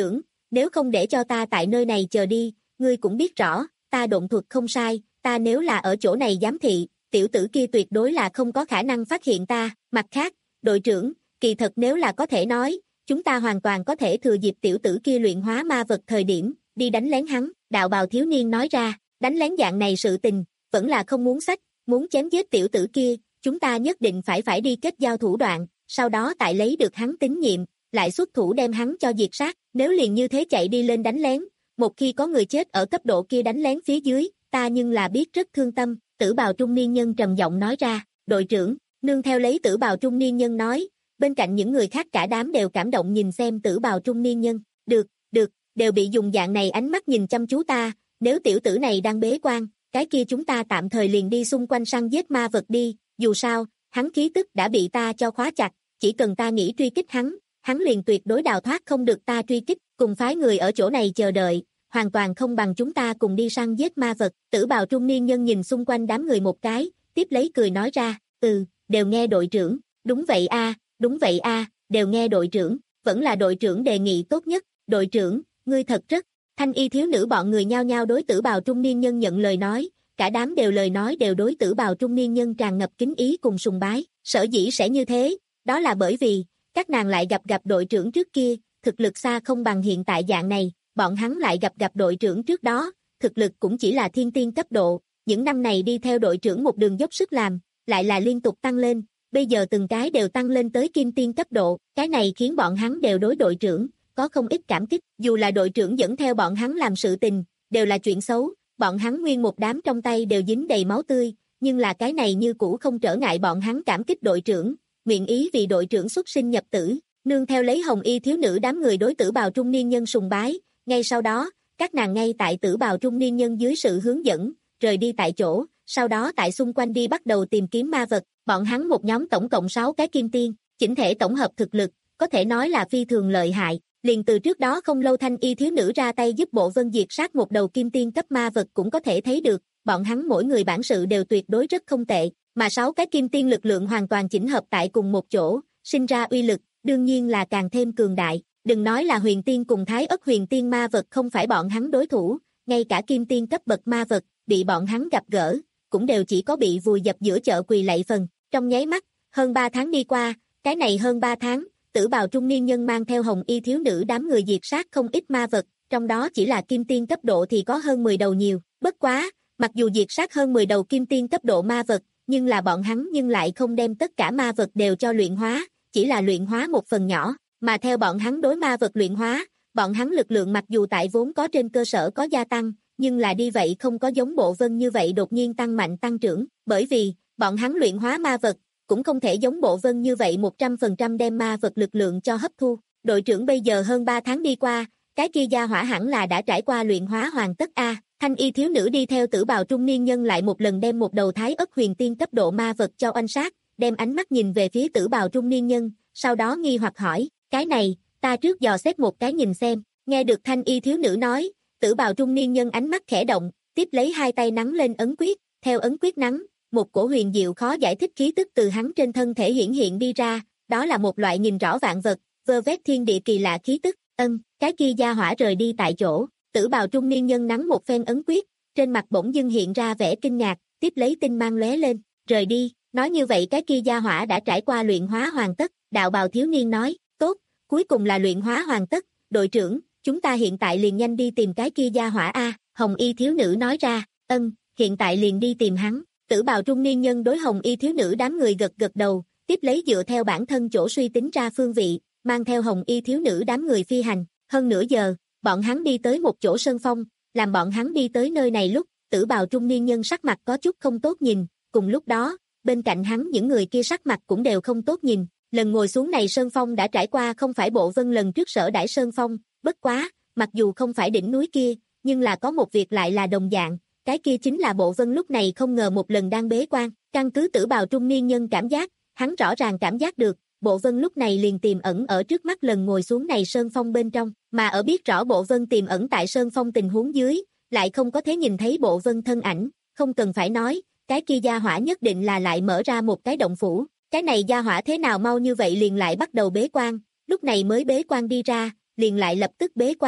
nếu không để cho ta tại nơi này chờ đi, ngươi cũng biết rõ, ta độn thuật không sai, ta nếu là ở chỗ này giám thị, tiểu tử kia tuyệt đối là không có khả năng phát hiện ta, mặt khác, đội trưởng, kỳ thật nếu là có thể nói, chúng ta hoàn toàn có thể thừa dịp tiểu tử kia luyện hóa ma vật thời điểm, đi đánh lén hắn, đạo bào thiếu niên nói ra, đánh lén dạng này sự tình, vẫn là không muốn sách, muốn chém giết tiểu tử kia, chúng ta nhất định phải phải đi kết giao thủ đoạn, sau đó tại lấy được hắn tín nhiệm, lại xuất thủ đem hắn cho diệt sát, nếu liền như thế chạy đi lên đánh lén, một khi có người chết ở cấp độ kia đánh lén phía dưới, ta nhưng là biết rất thương tâm, tử bào trung niên nhân trầm giọng nói ra, đội trưởng, nương theo lấy tử bào trung niên nhân nói, bên cạnh những người khác cả đám đều cảm động nhìn xem tử bào trung niên nhân, được, được, đều bị dùng dạng này ánh mắt nhìn chăm chú ta, nếu tiểu tử này đang bế quan, cái kia chúng ta tạm thời liền đi xung quanh săn giết ma vật đi, dù sao, hắn khí tức đã bị ta cho khóa chặt, chỉ cần ta nghĩ truy kích hắn, hắn liền tuyệt đối đào thoát không được ta truy kích, cùng phái người ở chỗ này chờ đợi, hoàn toàn không bằng chúng ta cùng đi săn giết ma vật, tử bào trung niên nhân nhìn xung quanh đám người một cái, tiếp lấy cười nói ra, ừ, đều nghe đội trưởng, đúng vậy a, đúng vậy a, đều nghe đội trưởng, vẫn là đội trưởng đề nghị tốt nhất, đội trưởng, ngươi thật rất, thanh y thiếu nữ bọn người nhao nhao đối tử bào trung niên nhân nhận lời nói, cả đám đều lời nói đều đối tử bào trung niên nhân tràn ngập kính ý cùng sùng bái, sở dĩ sẽ như thế, đó là bởi vì, các nàng lại gặp gặp đội trưởng trước kia, thực lực xa không bằng hiện tại dạng này, bọn hắn lại gặp gặp đội trưởng trước đó, thực lực cũng chỉ là thiên tiên cấp độ, những năm này đi theo đội trưởng một đường dốc sức làm, lại là liên tục tăng lên, bây giờ từng cái đều tăng lên tới kim tiên cấp độ, cái này khiến bọn hắn đều đối đội trưởng, có không ít cảm kích, dù là đội trưởng dẫn theo bọn hắn làm sự tình, đều là chuyện xấu, bọn hắn nguyên một đám trong tay đều dính đầy máu tươi, nhưng là cái này như cũ không trở ngại bọn hắn cảm kích đội trưởng, nguyện ý vì đội trưởng xuất sinh nhập tử, nương theo lấy hồng y thiếu nữ đám người đối tử bào trung niên nhân sùng bái, ngay sau đó, các nàng ngay tại tử bào trung niên nhân dưới sự hướng dẫn, rời đi tại chỗ, sau đó tại xung quanh đi bắt đầu tìm kiếm ma vật, bọn hắn một nhóm tổng cộng sáu cái kim tiên, chỉnh thể tổng hợp thực lực, có thể nói là phi thường lợi hại, liền từ trước đó không lâu thanh y thiếu nữ ra tay giúp bộ vân diệt sát một đầu kim tiên cấp ma vật cũng có thể thấy được, bọn hắn mỗi người bản sự đều tuyệt đối rất không tệ, mà sáu cái kim tiên lực lượng hoàn toàn chỉnh hợp tại cùng một chỗ, sinh ra uy lực, đương nhiên là càng thêm cường đại, đừng nói là huyền tiên cùng thái ất huyền tiên ma vật không phải bọn hắn đối thủ, ngay cả kim tiên cấp bậc ma vật, bị bọn hắn gặp gỡ, cũng đều chỉ có bị vùi dập giữa chợ quỳ lạy phần, trong nháy mắt, hơn ba tháng đi qua, cái này hơn ba tháng, tử bào trung niên nhân mang theo hồng y thiếu nữ đám người diệt sát không ít ma vật, trong đó chỉ là kim tiên cấp độ thì có hơn mười đầu nhiều, bất quá, mặc dù diệt sát hơn mười đầu kim tiên cấp độ ma vật, nhưng là bọn hắn nhưng lại không đem tất cả ma vật đều cho luyện hóa, chỉ là luyện hóa một phần nhỏ, mà theo bọn hắn đối ma vật luyện hóa, bọn hắn lực lượng mặc dù tại vốn có trên cơ sở có gia tăng, nhưng là đi vậy không có giống bộ vân như vậy đột nhiên tăng mạnh tăng trưởng, bởi vì, bọn hắn luyện hóa ma vật, cũng không thể giống bộ vân như vậy một trăm phần trăm đem ma vật lực lượng cho hấp thu. Đội trưởng bây giờ hơn ba tháng đi qua, cái kia gia hỏa hẳn là đã trải qua luyện hóa hoàn tất a. Thanh y thiếu nữ đi theo tử bào trung niên nhân lại một lần đem một đầu thái ất huyền tiên cấp độ ma vật cho oanh sát, đem ánh mắt nhìn về phía tử bào trung niên nhân, sau đó nghi hoặc hỏi, cái này, ta trước dò xét một cái nhìn xem, nghe được thanh y thiếu nữ nói, tử bào trung niên nhân ánh mắt khẽ động, tiếp lấy hai tay nắn lên ấn quyết, theo ấn quyết nắn, một cổ huyền diệu khó giải thích khí tức từ hắn trên thân thể hiển hiện đi ra, đó là một loại nhìn rõ vạn vật, vơ vét thiên địa kỳ lạ khí tức, ân, cái kia gia hỏa rời đi tại chỗ, tử bào trung niên nhân nắn một phen ấn quyết, trên mặt bỗng dưng hiện ra vẻ kinh ngạc, tiếp lấy tinh mang lóe lên, rời đi, nói như vậy cái kia gia hỏa đã trải qua luyện hóa hoàn tất, đạo bào thiếu niên nói, tốt, cuối cùng là luyện hóa hoàn tất, đội trưởng, chúng ta hiện tại liền nhanh đi tìm cái kia gia hỏa a, hồng y thiếu nữ nói ra, ân, hiện tại liền đi tìm hắn. Tử bào trung niên nhân đối hồng y thiếu nữ đám người gật gật đầu, tiếp lấy dựa theo bản thân chỗ suy tính ra phương vị, mang theo hồng y thiếu nữ đám người phi hành, hơn nửa giờ, bọn hắn đi tới một chỗ sơn phong, làm bọn hắn đi tới nơi này lúc, tử bào trung niên nhân sắc mặt có chút không tốt nhìn, cùng lúc đó, bên cạnh hắn những người kia sắc mặt cũng đều không tốt nhìn, lần ngồi xuống này sơn phong đã trải qua không phải bộ vân lần trước sở đãi sơn phong, bất quá, mặc dù không phải đỉnh núi kia, nhưng là có một việc lại là đồng dạng. Cái kia chính là bộ vân lúc này không ngờ một lần đang bế quan, căn cứ tử bào trung niên nhân cảm giác, hắn rõ ràng cảm giác được, bộ vân lúc này liền tiềm ẩn ở trước mắt lần ngồi xuống này sơn phong bên trong, mà ở biết rõ bộ vân tiềm ẩn tại sơn phong tình huống dưới, lại không có thể nhìn thấy bộ vân thân ảnh, không cần phải nói, cái kia gia hỏa nhất định là lại mở ra một cái động phủ, cái này gia hỏa thế nào mau như vậy liền lại bắt đầu bế quan, lúc này mới bế quan đi ra, liền lại lập tức bế quan,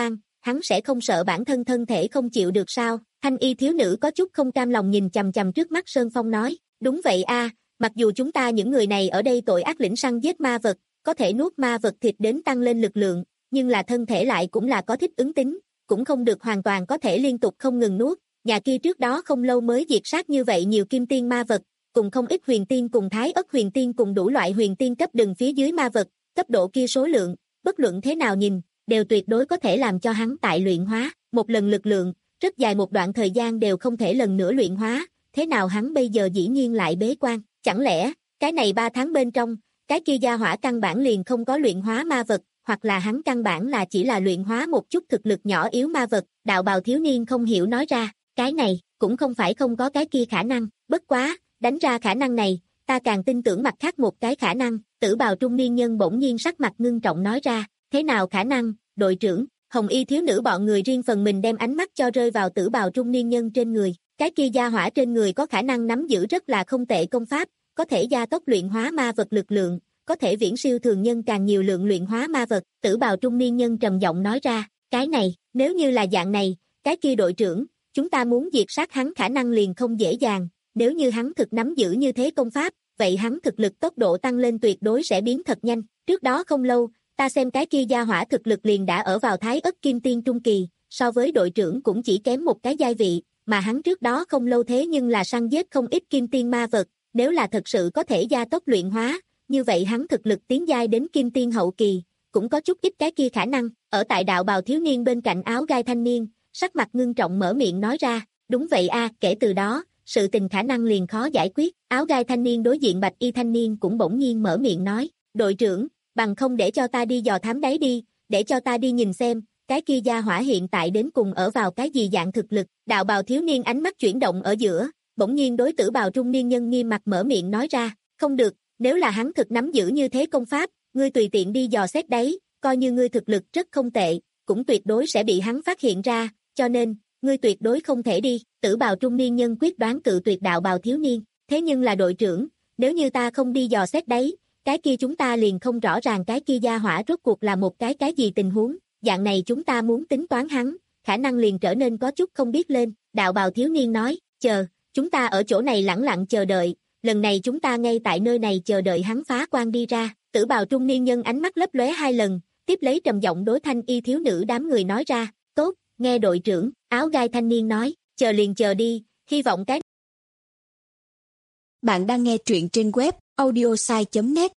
hắn sẽ không sợ bản thân thân thể không chịu được sao? Thanh y thiếu nữ có chút không cam lòng nhìn chằm chằm trước mắt Sơn Phong nói, đúng vậy a, mặc dù chúng ta những người này ở đây tội ác lĩnh săn giết ma vật, có thể nuốt ma vật thịt đến tăng lên lực lượng, nhưng là thân thể lại cũng là có thích ứng tính, cũng không được hoàn toàn có thể liên tục không ngừng nuốt. Nhà kia trước đó không lâu mới diệt sát như vậy nhiều kim tiên ma vật, cùng không ít huyền tiên cùng thái ất huyền tiên cùng đủ loại huyền tiên cấp đường phía dưới ma vật, cấp độ kia số lượng, bất luận thế nào nhìn, đều tuyệt đối có thể làm cho hắn tại luyện hóa, một lần lực lượng, rất dài một đoạn thời gian đều không thể lần nữa luyện hóa, thế nào hắn bây giờ dĩ nhiên lại bế quan, chẳng lẽ, cái này ba tháng bên trong, cái kia gia hỏa căn bản liền không có luyện hóa ma vật, hoặc là hắn căn bản là chỉ là luyện hóa một chút thực lực nhỏ yếu ma vật, đạo bào thiếu niên không hiểu nói ra, cái này, cũng không phải không có cái kia khả năng, bất quá, đánh ra khả năng này, ta càng tin tưởng mặt khác một cái khả năng, tử bào trung niên nhân bỗng nhiên sắc mặt ngưng trọng nói ra, thế nào khả năng, đội trưởng, hồng y thiếu nữ bọn người riêng phần mình đem ánh mắt cho rơi vào tử bào trung niên nhân trên người, cái kia gia hỏa trên người có khả năng nắm giữ rất là không tệ công pháp, có thể gia tốc luyện hóa ma vật lực lượng, có thể viễn siêu thường nhân càng nhiều lượng luyện hóa ma vật, tử bào trung niên nhân trầm giọng nói ra, cái này, nếu như là dạng này, cái kia đội trưởng, chúng ta muốn diệt sát hắn khả năng liền không dễ dàng, nếu như hắn thực nắm giữ như thế công pháp, vậy hắn thực lực tốc độ tăng lên tuyệt đối sẽ biến thật nhanh, trước đó không lâu, ta xem cái kia gia hỏa thực lực liền đã ở vào thái ất kim tiên trung kỳ, so với đội trưởng cũng chỉ kém một cái giai vị, mà hắn trước đó không lâu thế nhưng là săn giết không ít kim tiên ma vật, nếu là thật sự có thể gia tốc luyện hóa, như vậy hắn thực lực tiến giai đến kim tiên hậu kỳ, cũng có chút ít cái kia khả năng, ở tại đạo bào thiếu niên bên cạnh áo gai thanh niên, sắc mặt ngưng trọng mở miệng nói ra, đúng vậy a, kể từ đó, sự tình khả năng liền khó giải quyết, áo gai thanh niên đối diện bạch y thanh niên cũng bỗng nhiên mở miệng nói, đội trưởng, bằng không để cho ta đi dò thám đáy đi, để cho ta đi nhìn xem, cái kia gia hỏa hiện tại đến cùng ở vào cái gì dạng thực lực, đạo bào thiếu niên ánh mắt chuyển động ở giữa, bỗng nhiên đối tử bào trung niên nhân nghiêm mặt mở miệng nói ra, không được, nếu là hắn thực nắm giữ như thế công pháp, ngươi tùy tiện đi dò xét đấy, coi như ngươi thực lực rất không tệ, cũng tuyệt đối sẽ bị hắn phát hiện ra, cho nên, ngươi tuyệt đối không thể đi, tử bào trung niên nhân quyết đoán cự tuyệt đạo bào thiếu niên, thế nhưng là đội trưởng, nếu như ta không đi dò xét đấy, cái kia chúng ta liền không rõ ràng cái kia gia hỏa rốt cuộc là một cái cái gì tình huống, dạng này chúng ta muốn tính toán hắn, khả năng liền trở nên có chút không biết lên, đạo bào thiếu niên nói, chờ, chúng ta ở chỗ này lẳng lặng chờ đợi, lần này chúng ta ngay tại nơi này chờ đợi hắn phá quan đi ra, tử bào trung niên nhân ánh mắt lấp lóe hai lần, tiếp lấy trầm giọng đối thanh y thiếu nữ đám người nói ra, tốt, nghe đội trưởng, áo gai thanh niên nói, chờ liền chờ đi, hy vọng cái. Bạn đang nghe truyện trên web audiosai chấm net.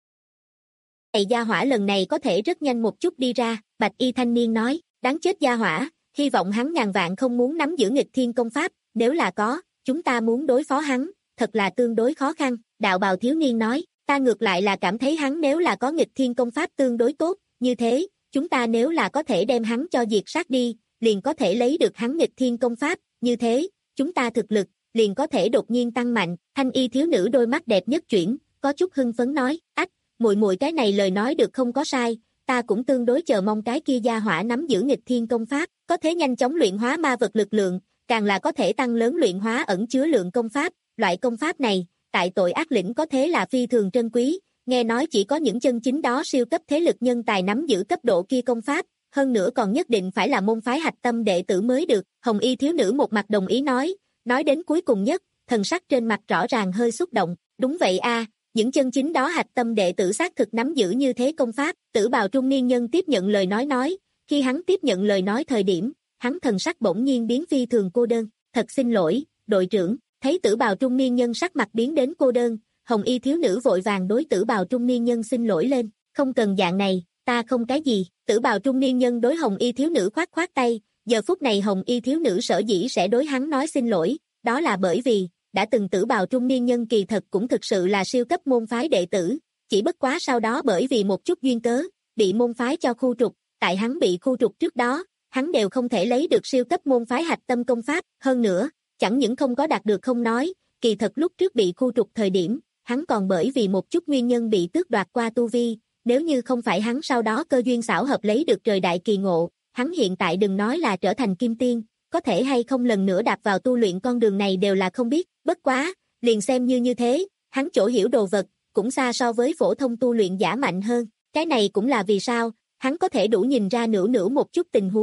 Này gia hỏa lần này có thể rất nhanh một chút đi ra, bạch y thanh niên nói, đáng chết gia hỏa, hy vọng hắn ngàn vạn không muốn nắm giữ nghịch thiên công pháp, nếu là có, chúng ta muốn đối phó hắn, thật là tương đối khó khăn, đạo bào thiếu niên nói, ta ngược lại là cảm thấy hắn nếu là có nghịch thiên công pháp tương đối tốt, như thế, chúng ta nếu là có thể đem hắn cho diệt sát đi, liền có thể lấy được hắn nghịch thiên công pháp, như thế, chúng ta thực lực, liền có thể đột nhiên tăng mạnh, thanh y thiếu nữ đôi mắt đẹp nhất chuyển, có chút hưng phấn nói, ách, muội muội cái này lời nói được không có sai, ta cũng tương đối chờ mong cái kia gia hỏa nắm giữ nghịch thiên công pháp, có thể nhanh chóng luyện hóa ma vật lực lượng, càng là có thể tăng lớn luyện hóa ẩn chứa lượng công pháp, loại công pháp này, tại tội ác lĩnh có thế là phi thường trân quý, nghe nói chỉ có những chân chính đó siêu cấp thế lực nhân tài nắm giữ cấp độ kia công pháp, hơn nữa còn nhất định phải là môn phái hạch tâm đệ tử mới được, hồng y thiếu nữ một mặt đồng ý nói, nói đến cuối cùng nhất, thần sắc trên mặt rõ ràng hơi xúc động, đúng vậy a, những chân chính đó hạch tâm đệ tử xác thực nắm giữ như thế công pháp, tử bào trung niên nhân tiếp nhận lời nói nói, khi hắn tiếp nhận lời nói thời điểm, hắn thần sắc bỗng nhiên biến phi thường cô đơn, thật xin lỗi, đội trưởng, thấy tử bào trung niên nhân sắc mặt biến đến cô đơn, hồng y thiếu nữ vội vàng đối tử bào trung niên nhân xin lỗi lên, không cần dạng này, ta không cái gì, tử bào trung niên nhân đối hồng y thiếu nữ khoát khoát tay, giờ phút này hồng y thiếu nữ sở dĩ sẽ đối hắn nói xin lỗi, đó là bởi vì, đã từng tử bào trung niên nhân kỳ thật cũng thực sự là siêu cấp môn phái đệ tử, chỉ bất quá sau đó bởi vì một chút duyên cớ, bị môn phái cho khu trục, tại hắn bị khu trục trước đó, hắn đều không thể lấy được siêu cấp môn phái hạch tâm công pháp, hơn nữa, chẳng những không có đạt được không nói, kỳ thật lúc trước bị khu trục thời điểm, hắn còn bởi vì một chút nguyên nhân bị tước đoạt qua tu vi, nếu như không phải hắn sau đó cơ duyên xảo hợp lấy được trời đại kỳ ngộ, hắn hiện tại đừng nói là trở thành kim tiên, có thể hay không lần nữa đạp vào tu luyện con đường này đều là không biết, bất quá, liền xem như như thế, hắn chỗ hiểu đồ vật, cũng xa so với phổ thông tu luyện giả mạnh hơn, cái này cũng là vì sao, hắn có thể đủ nhìn ra nửa nửa một chút tình huống,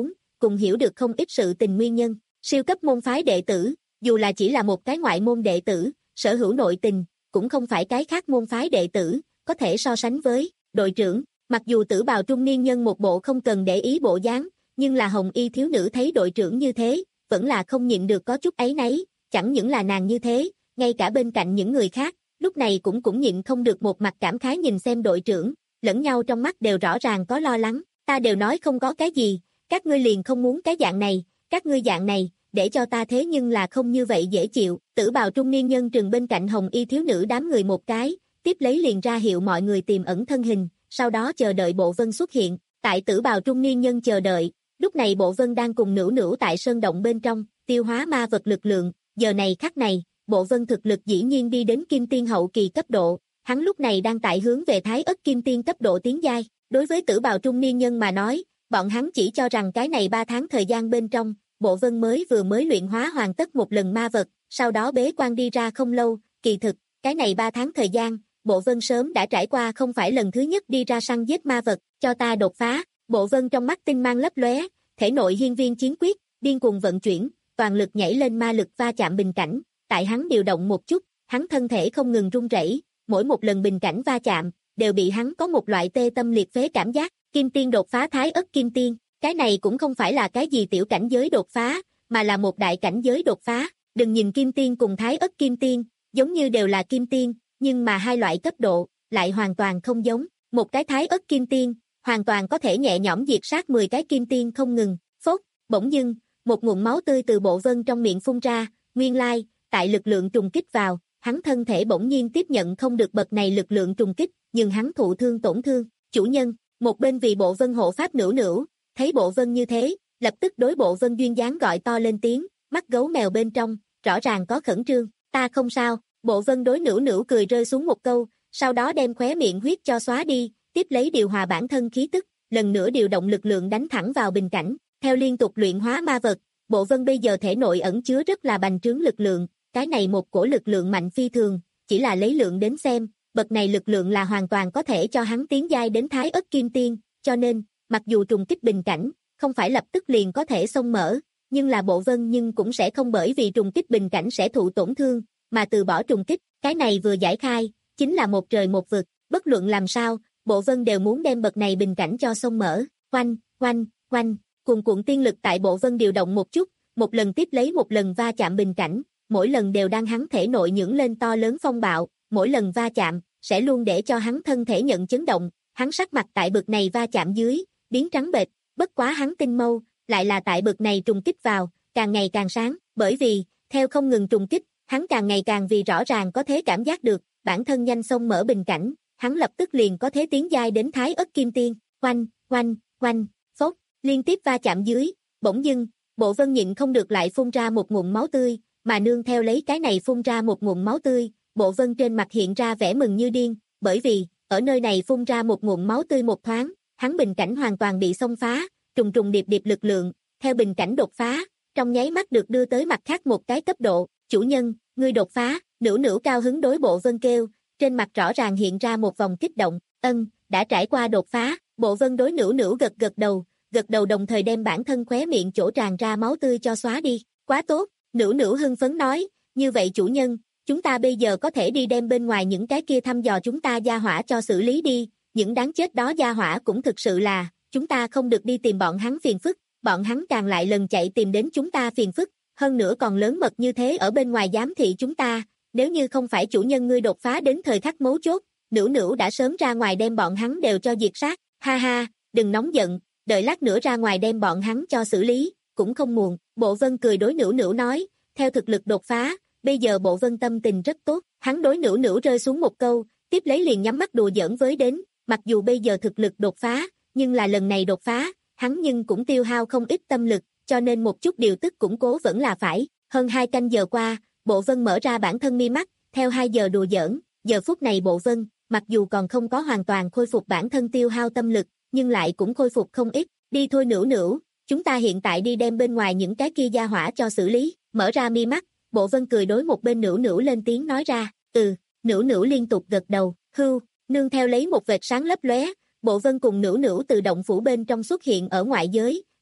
cùng hiểu được không ít sự tình nguyên nhân. Siêu cấp môn phái đệ tử, dù là chỉ là một cái ngoại môn đệ tử, sở hữu nội tình, cũng không phải cái khác môn phái đệ tử, có thể so sánh với. Đội trưởng, mặc dù tử bào trung niên nhân một bộ không cần để ý bộ dáng, nhưng là hồng y thiếu nữ thấy đội trưởng như thế, vẫn là không nhịn được có chút áy náy, chẳng những là nàng như thế, ngay cả bên cạnh những người khác, lúc này cũng cũng nhịn không được một mặt cảm khái nhìn xem đội trưởng, lẫn nhau trong mắt đều rõ ràng có lo lắng, ta đều nói không có cái gì, các ngươi liền không muốn cái dạng này, các ngươi dạng này, để cho ta thế nhưng là không như vậy dễ chịu. Tử bào trung niên nhân trừng bên cạnh hồng y thiếu nữ đám người một cái, tiếp lấy liền ra hiệu mọi người tìm ẩn thân hình, sau đó chờ đợi Bộ Vân xuất hiện. Tại tử bào trung niên nhân chờ đợi, lúc này Bộ Vân đang cùng Nữu Nữu tại sơn động bên trong, tiêu hóa ma vật lực lượng, giờ này khắc này, Bộ Vân thực lực dĩ nhiên đi đến kim tiên hậu kỳ cấp độ, hắn lúc này đang tại hướng về thái ất kim tiên cấp độ tiến giai. Đối với tử bào trung niên nhân mà nói, bọn hắn chỉ cho rằng cái này ba tháng thời gian bên trong, Bộ Vân mới vừa mới luyện hóa hoàn tất một lần ma vật, sau đó bế quan đi ra không lâu, kỳ thực, cái này ba tháng thời gian, Bộ Vân sớm đã trải qua không phải lần thứ nhất đi ra săn giết ma vật, cho ta đột phá. Bộ Vân trong mắt tinh mang lấp lóe, thể nội hiên viên chiến quyết, điên cuồng vận chuyển, toàn lực nhảy lên ma lực va chạm bình cảnh, tại hắn điều động một chút, hắn thân thể không ngừng rung rẩy, mỗi một lần bình cảnh va chạm, đều bị hắn có một loại tê tâm liệt phế cảm giác. Kim tiên đột phá thái ất kim tiên, cái này cũng không phải là cái gì tiểu cảnh giới đột phá, mà là một đại cảnh giới đột phá. Đừng nhìn kim tiên cùng thái ất kim tiên, giống như đều là kim tiên, nhưng mà hai loại cấp độ, lại hoàn toàn không giống. Một cái thái ất kim tiên, hoàn toàn có thể nhẹ nhõm diệt sát mười cái kim tiên không ngừng. Phốt, bỗng dưng, một nguồn máu tươi từ Bộ Vân trong miệng phun ra, nguyên lai, tại lực lượng trùng kích vào, hắn thân thể bỗng nhiên tiếp nhận không được bậc này lực lượng trùng kích, nhưng hắn thụ thương tổn thương. Chủ nhân, một bên vì Bộ Vân hộ pháp Nữu Nữu, thấy Bộ Vân như thế, lập tức đối Bộ Vân duyên dáng gọi to lên tiếng, mắt gấu mèo bên trong, rõ ràng có khẩn trương. Ta không sao. Bộ Vân đối Nữu Nữu cười rơi xuống một câu, sau đó đem khóe miệng huyết cho xóa đi, tiếp lấy điều hòa bản thân khí tức, lần nữa điều động lực lượng đánh thẳng vào bình cảnh. Theo liên tục luyện hóa ma vật, Bộ Vân bây giờ thể nội ẩn chứa rất là bành trướng lực lượng, cái này một cổ lực lượng mạnh phi thường, chỉ là lấy lượng đến xem, bậc này lực lượng là hoàn toàn có thể cho hắn tiến giai đến thái ất kim tiên, cho nên, mặc dù trùng kích bình cảnh, không phải lập tức liền có thể xông mở, nhưng là Bộ Vân nhưng cũng sẽ không bởi vì trùng kích bình cảnh sẽ thụ tổn thương, mà từ bỏ trùng kích, cái này vừa giải khai, chính là một trời một vực, bất luận làm sao, Bộ Vân đều muốn đem bậc này bình cảnh cho xông mở. Oanh, oanh, oanh, cuồn cuộn tiên lực tại Bộ Vân điều động một chút, một lần tiếp lấy một lần va chạm bình cảnh, mỗi lần đều đang hắn thể nội nhưỡng lên to lớn phong bạo, mỗi lần va chạm, sẽ luôn để cho hắn thân thể nhận chấn động, hắn sắc mặt tại bậc này va chạm dưới, biến trắng bệch, bất quá hắn tinh mâu, lại là tại bậc này trùng kích vào, càng ngày càng sáng, bởi vì, theo không ngừng trùng kích, hắn càng ngày càng vì rõ ràng có thể cảm giác được, bản thân nhanh xông mở bình cảnh, hắn lập tức liền có thể tiến giai đến thái ất kim tiên. Oanh, oanh, oanh, phốt, liên tiếp va chạm dưới, bỗng dưng, Bộ Vân nhịn không được lại phun ra một ngụm máu tươi, mà nương theo lấy cái này phun ra một ngụm máu tươi, Bộ Vân trên mặt hiện ra vẻ mừng như điên, bởi vì, ở nơi này phun ra một ngụm máu tươi một thoáng, hắn bình cảnh hoàn toàn bị xông phá, trùng trùng điệp điệp lực lượng, theo bình cảnh đột phá, trong nháy mắt được đưa tới mặt khác một cái cấp độ. Chủ nhân, ngươi đột phá. Nữu Nữu cao hứng đối Bộ Vân kêu, trên mặt rõ ràng hiện ra một vòng kích động. Ân, đã trải qua đột phá. Bộ Vân đối Nữu Nữu gật gật đầu, gật đầu đồng thời đem bản thân khóe miệng chỗ tràn ra máu tươi cho xóa đi. Quá tốt. Nữu Nữu hưng phấn nói, như vậy chủ nhân, chúng ta bây giờ có thể đi đem bên ngoài những cái kia thăm dò chúng ta gia hỏa cho xử lý đi, những đáng chết đó gia hỏa cũng thực sự là, chúng ta không được đi tìm bọn hắn phiền phức, bọn hắn càng lại lần chạy tìm đến chúng ta phiền phức, hơn nữa còn lớn mật như thế ở bên ngoài giám thị chúng ta, nếu như không phải chủ nhân ngươi đột phá đến thời khắc mấu chốt, Nữu Nữu đã sớm ra ngoài đem bọn hắn đều cho diệt sát. Ha ha, đừng nóng giận, đợi lát nữa ra ngoài đem bọn hắn cho xử lý, cũng không muộn. Bộ Vân cười đối Nữu Nữu nói, theo thực lực đột phá, bây giờ Bộ Vân tâm tình rất tốt, hắn đối Nữu Nữu rơi xuống một câu, tiếp lấy liền nhắm mắt đùa giỡn với đến, mặc dù bây giờ thực lực đột phá, nhưng là lần này đột phá, hắn nhưng cũng tiêu hao không ít tâm lực, cho nên một chút điều tức củng cố vẫn là phải. Hơn hai canh giờ qua, Bộ Vân mở ra bản thân mi mắt, theo hai giờ đùa giỡn, giờ phút này Bộ Vân, mặc dù còn không có hoàn toàn khôi phục bản thân tiêu hao tâm lực, nhưng lại cũng khôi phục không ít. Đi thôi Nữu Nữu, chúng ta hiện tại đi đem bên ngoài những cái kia gia hỏa cho xử lý. Mở ra mi mắt, Bộ Vân cười đối một bên Nữu Nữu lên tiếng nói ra, ừ. Nữu Nữu liên tục gật đầu, hưu, nương theo lấy một vệt sáng lấp lóe, Bộ Vân cùng Nữu Nữu từ động phủ bên trong xuất hiện ở ngoại giới,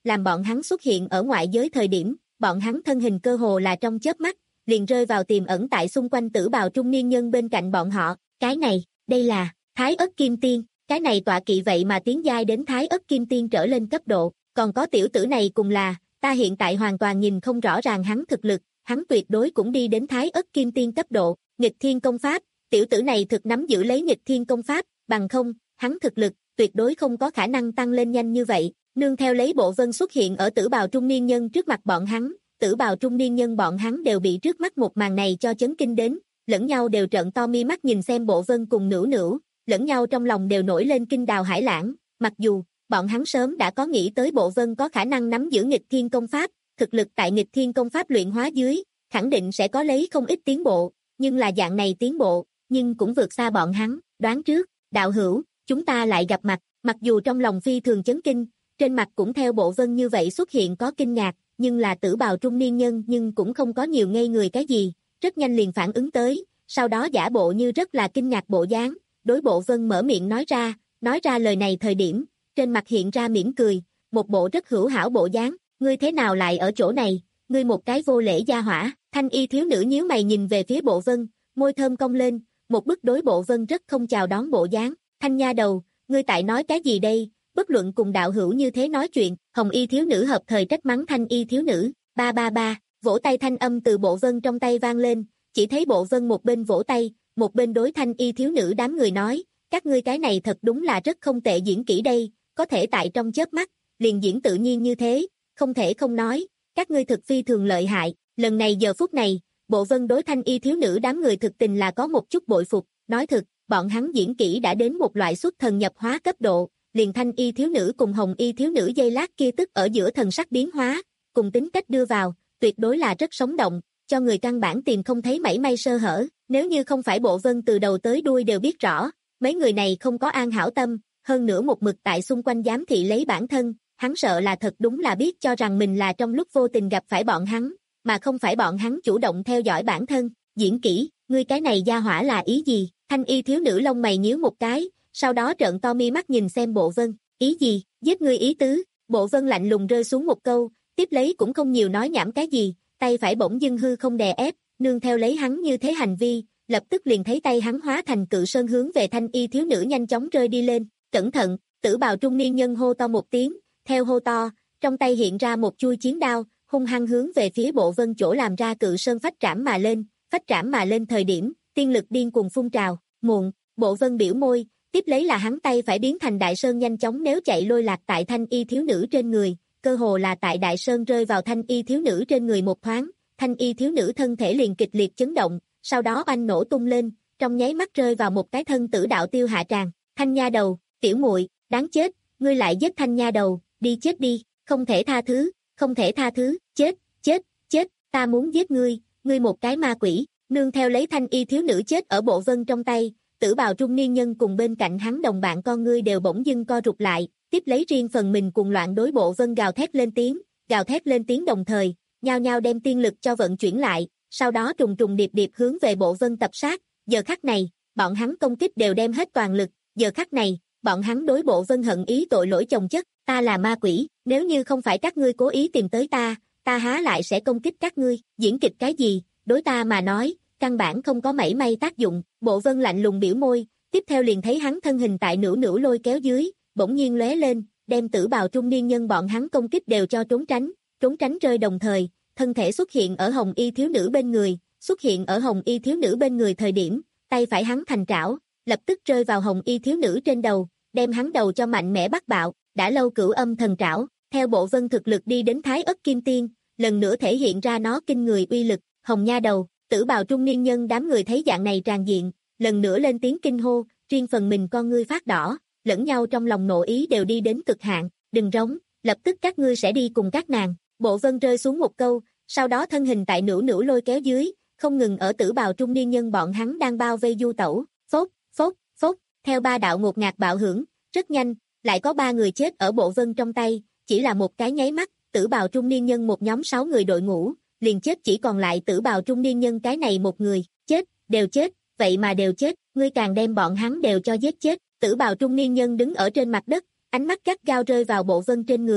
làm bọn hắn xuất hiện ở ngoại giới thời điểm, bọn hắn thân hình cơ hồ là trong chớp mắt, liền rơi vào tiềm ẩn tại xung quanh tử bào trung niên nhân bên cạnh bọn họ. Cái này, đây là Thái Ức Kim Tiên, cái này tọa kỵ vậy mà tiến giai đến Thái Ức Kim Tiên trở lên cấp độ, còn có tiểu tử này cùng là, ta hiện tại hoàn toàn nhìn không rõ ràng hắn thực lực, hắn tuyệt đối cũng đi đến Thái Ức Kim Tiên cấp độ, nghịch thiên công pháp, tiểu tử này thực nắm giữ lấy nghịch thiên công pháp, bằng không, hắn thực lực, tuyệt đối không có khả năng tăng lên nhanh như vậy, nương theo lấy Bộ Vân xuất hiện ở tử bào trung niên nhân trước mặt bọn hắn, tử bào trung niên nhân bọn hắn đều bị trước mắt một màn này cho chấn kinh đến, lẫn nhau đều trợn to mi mắt nhìn xem Bộ Vân cùng Nữu Nữu, lẫn nhau trong lòng đều nổi lên kinh đào hải lãng, mặc dù, bọn hắn sớm đã có nghĩ tới Bộ Vân có khả năng nắm giữ nghịch thiên công pháp, thực lực tại nghịch thiên công pháp luyện hóa dưới, khẳng định sẽ có lấy không ít tiến bộ, nhưng là dạng này tiến bộ, nhưng cũng vượt xa bọn hắn, đoán trước, đạo hữu, chúng ta lại gặp mặt, mặc dù trong lòng phi thường chấn kinh, trên mặt cũng theo Bộ Vân như vậy xuất hiện có kinh ngạc, nhưng là tử bào trung niên nhân nhưng cũng không có nhiều ngây người cái gì, rất nhanh liền phản ứng tới, sau đó giả bộ như rất là kinh ngạc bộ dáng, đối Bộ Vân mở miệng nói ra, nói ra lời này thời điểm, trên mặt hiện ra mỉm cười, một bộ rất hữu hảo bộ dáng, ngươi thế nào lại ở chỗ này, ngươi một cái vô lễ gia hỏa, thanh y thiếu nữ nhíu mày nhìn về phía Bộ Vân, môi thơm cong lên, một bức đối Bộ Vân rất không chào đón bộ dáng, thanh nha đầu, ngươi tại nói cái gì đây, bất luận cùng đạo hữu như thế nói chuyện, hồng y thiếu nữ hợp thời trách mắng thanh y thiếu nữ, ba ba ba, vỗ tay thanh âm từ Bộ Vân trong tay vang lên, chỉ thấy Bộ Vân một bên vỗ tay, một bên đối thanh y thiếu nữ đám người nói, các ngươi cái này thật đúng là rất không tệ diễn kỹ đây, có thể tại trong chớp mắt, liền diễn tự nhiên như thế, không thể không nói, các ngươi thực phi thường lợi hại, lần này giờ phút này, Bộ Vân đối thanh y thiếu nữ đám người thực tình là có một chút bội phục, nói thực, bọn hắn diễn kỹ đã đến một loại xuất thần nhập hóa cấp độ, liền thanh y thiếu nữ cùng hồng y thiếu nữ giây lát kia tức ở giữa thần sắc biến hóa, cùng tính cách đưa vào, tuyệt đối là rất sống động, cho người căn bản tìm không thấy mảy may sơ hở, nếu như không phải Bộ Vân từ đầu tới đuôi đều biết rõ, mấy người này không có an hảo tâm, hơn nữa một mực tại xung quanh giám thị lấy bản thân, hắn sợ là thật đúng là biết cho rằng mình là trong lúc vô tình gặp phải bọn hắn, mà không phải bọn hắn chủ động theo dõi bản thân, diễn kỹ, ngươi cái này gia hỏa là ý gì, thanh y thiếu nữ lông mày nhíu một cái, sau đó trợn to mi mắt nhìn xem Bộ Vân, ý gì, giết ngươi ý tứ, Bộ Vân lạnh lùng rơi xuống một câu, tiếp lấy cũng không nhiều nói nhảm cái gì, tay phải bỗng dưng hư không đè ép, nương theo lấy hắn như thế hành vi, lập tức liền thấy tay hắn hóa thành cự sơn hướng về thanh y thiếu nữ nhanh chóng rơi đi lên, cẩn thận, tử bào trung niên nhân hô to một tiếng, theo hô to, trong tay hiện ra một chuôi chiến đao, hung hăng hướng về phía Bộ Vân chỗ làm ra cự sơn phách trảm mà lên, phách trảm mà lên thời điểm, tiên lực điên cuồng phun trào, muộn, Bộ Vân biểu môi, tiếp lấy là hắn tay phải biến thành đại sơn nhanh chóng nếu chạy lôi lạc tại thanh y thiếu nữ trên người, cơ hồ là tại đại sơn rơi vào thanh y thiếu nữ trên người một thoáng, thanh y thiếu nữ thân thể liền kịch liệt chấn động, sau đó oanh nổ tung lên, trong nháy mắt rơi vào một cái thân tử đạo tiêu hạ tràng, thanh nha đầu, tiểu muội, đáng chết, ngươi lại giết thanh nha đầu, đi chết đi, không thể tha thứ, không thể tha thứ, chết, chết, chết, ta muốn giết ngươi, ngươi một cái ma quỷ, nương theo lấy thanh y thiếu nữ chết ở Bộ Vân trong tay, tử bào trung niên nhân cùng bên cạnh hắn đồng bạn con ngươi đều bỗng dưng co rụt lại, tiếp lấy riêng phần mình cùng loạn đối Bộ Vân gào thét lên tiếng, gào thét lên tiếng đồng thời, nhao nhao đem tiên lực cho vận chuyển lại, sau đó trùng trùng điệp điệp hướng về Bộ Vân tập sát, giờ khắc này, bọn hắn công kích đều đem hết toàn lực, giờ khắc này, bọn hắn đối Bộ Vân hận ý tội lỗi chồng chất, ta là ma quỷ, nếu như không phải các ngươi cố ý tìm tới ta, ta há lại sẽ công kích các ngươi, diễn kịch cái gì, đối ta mà nói, căn bản không có mảy may tác dụng, Bộ Vân lạnh lùng biểu môi, tiếp theo liền thấy hắn thân hình tại Nữu Nữu lôi kéo dưới, bỗng nhiên lóe lên, đem tử bào trung niên nhân bọn hắn công kích đều cho trốn tránh, trốn tránh rơi đồng thời, thân thể xuất hiện ở hồng y thiếu nữ bên người, xuất hiện ở hồng y thiếu nữ bên người thời điểm, tay phải hắn thành trảo, lập tức rơi vào hồng y thiếu nữ trên đầu, đem hắn đầu cho mạnh mẽ bắt bạo, đã lâu cửu âm thần trảo, theo Bộ Vân thực lực đi đến Thái Ức Kim Tiên, lần nữa thể hiện ra nó kinh người uy lực, hồng nha đầu, tử bào trung niên nhân đám người thấy dạng này tràn diện, lần nữa lên tiếng kinh hô, riêng phần mình con ngươi phát đỏ, lẫn nhau trong lòng nộ ý đều đi đến cực hạn, đừng rống, lập tức các ngươi sẽ đi cùng các nàng, Bộ Vân rơi xuống một câu, sau đó thân hình tại Nữu Nữu lôi kéo dưới, không ngừng ở tử bào trung niên nhân bọn hắn đang bao vây du tẩu, phốt, phốt, phốt, theo ba đạo ngột ngạt bạo hưởng, rất nhanh, lại có ba người chết ở Bộ Vân trong tay, chỉ là một cái nháy mắt, tử bào trung niên nhân một nhóm sáu người đội ngũ, liền chết chỉ còn lại tử bào trung niên nhân cái này một người, chết, đều chết, vậy mà đều chết, ngươi càng đem bọn hắn đều cho giết chết, tử bào trung niên nhân đứng ở trên mặt đất, ánh mắt gắt gao rơi vào Bộ Vân trên người,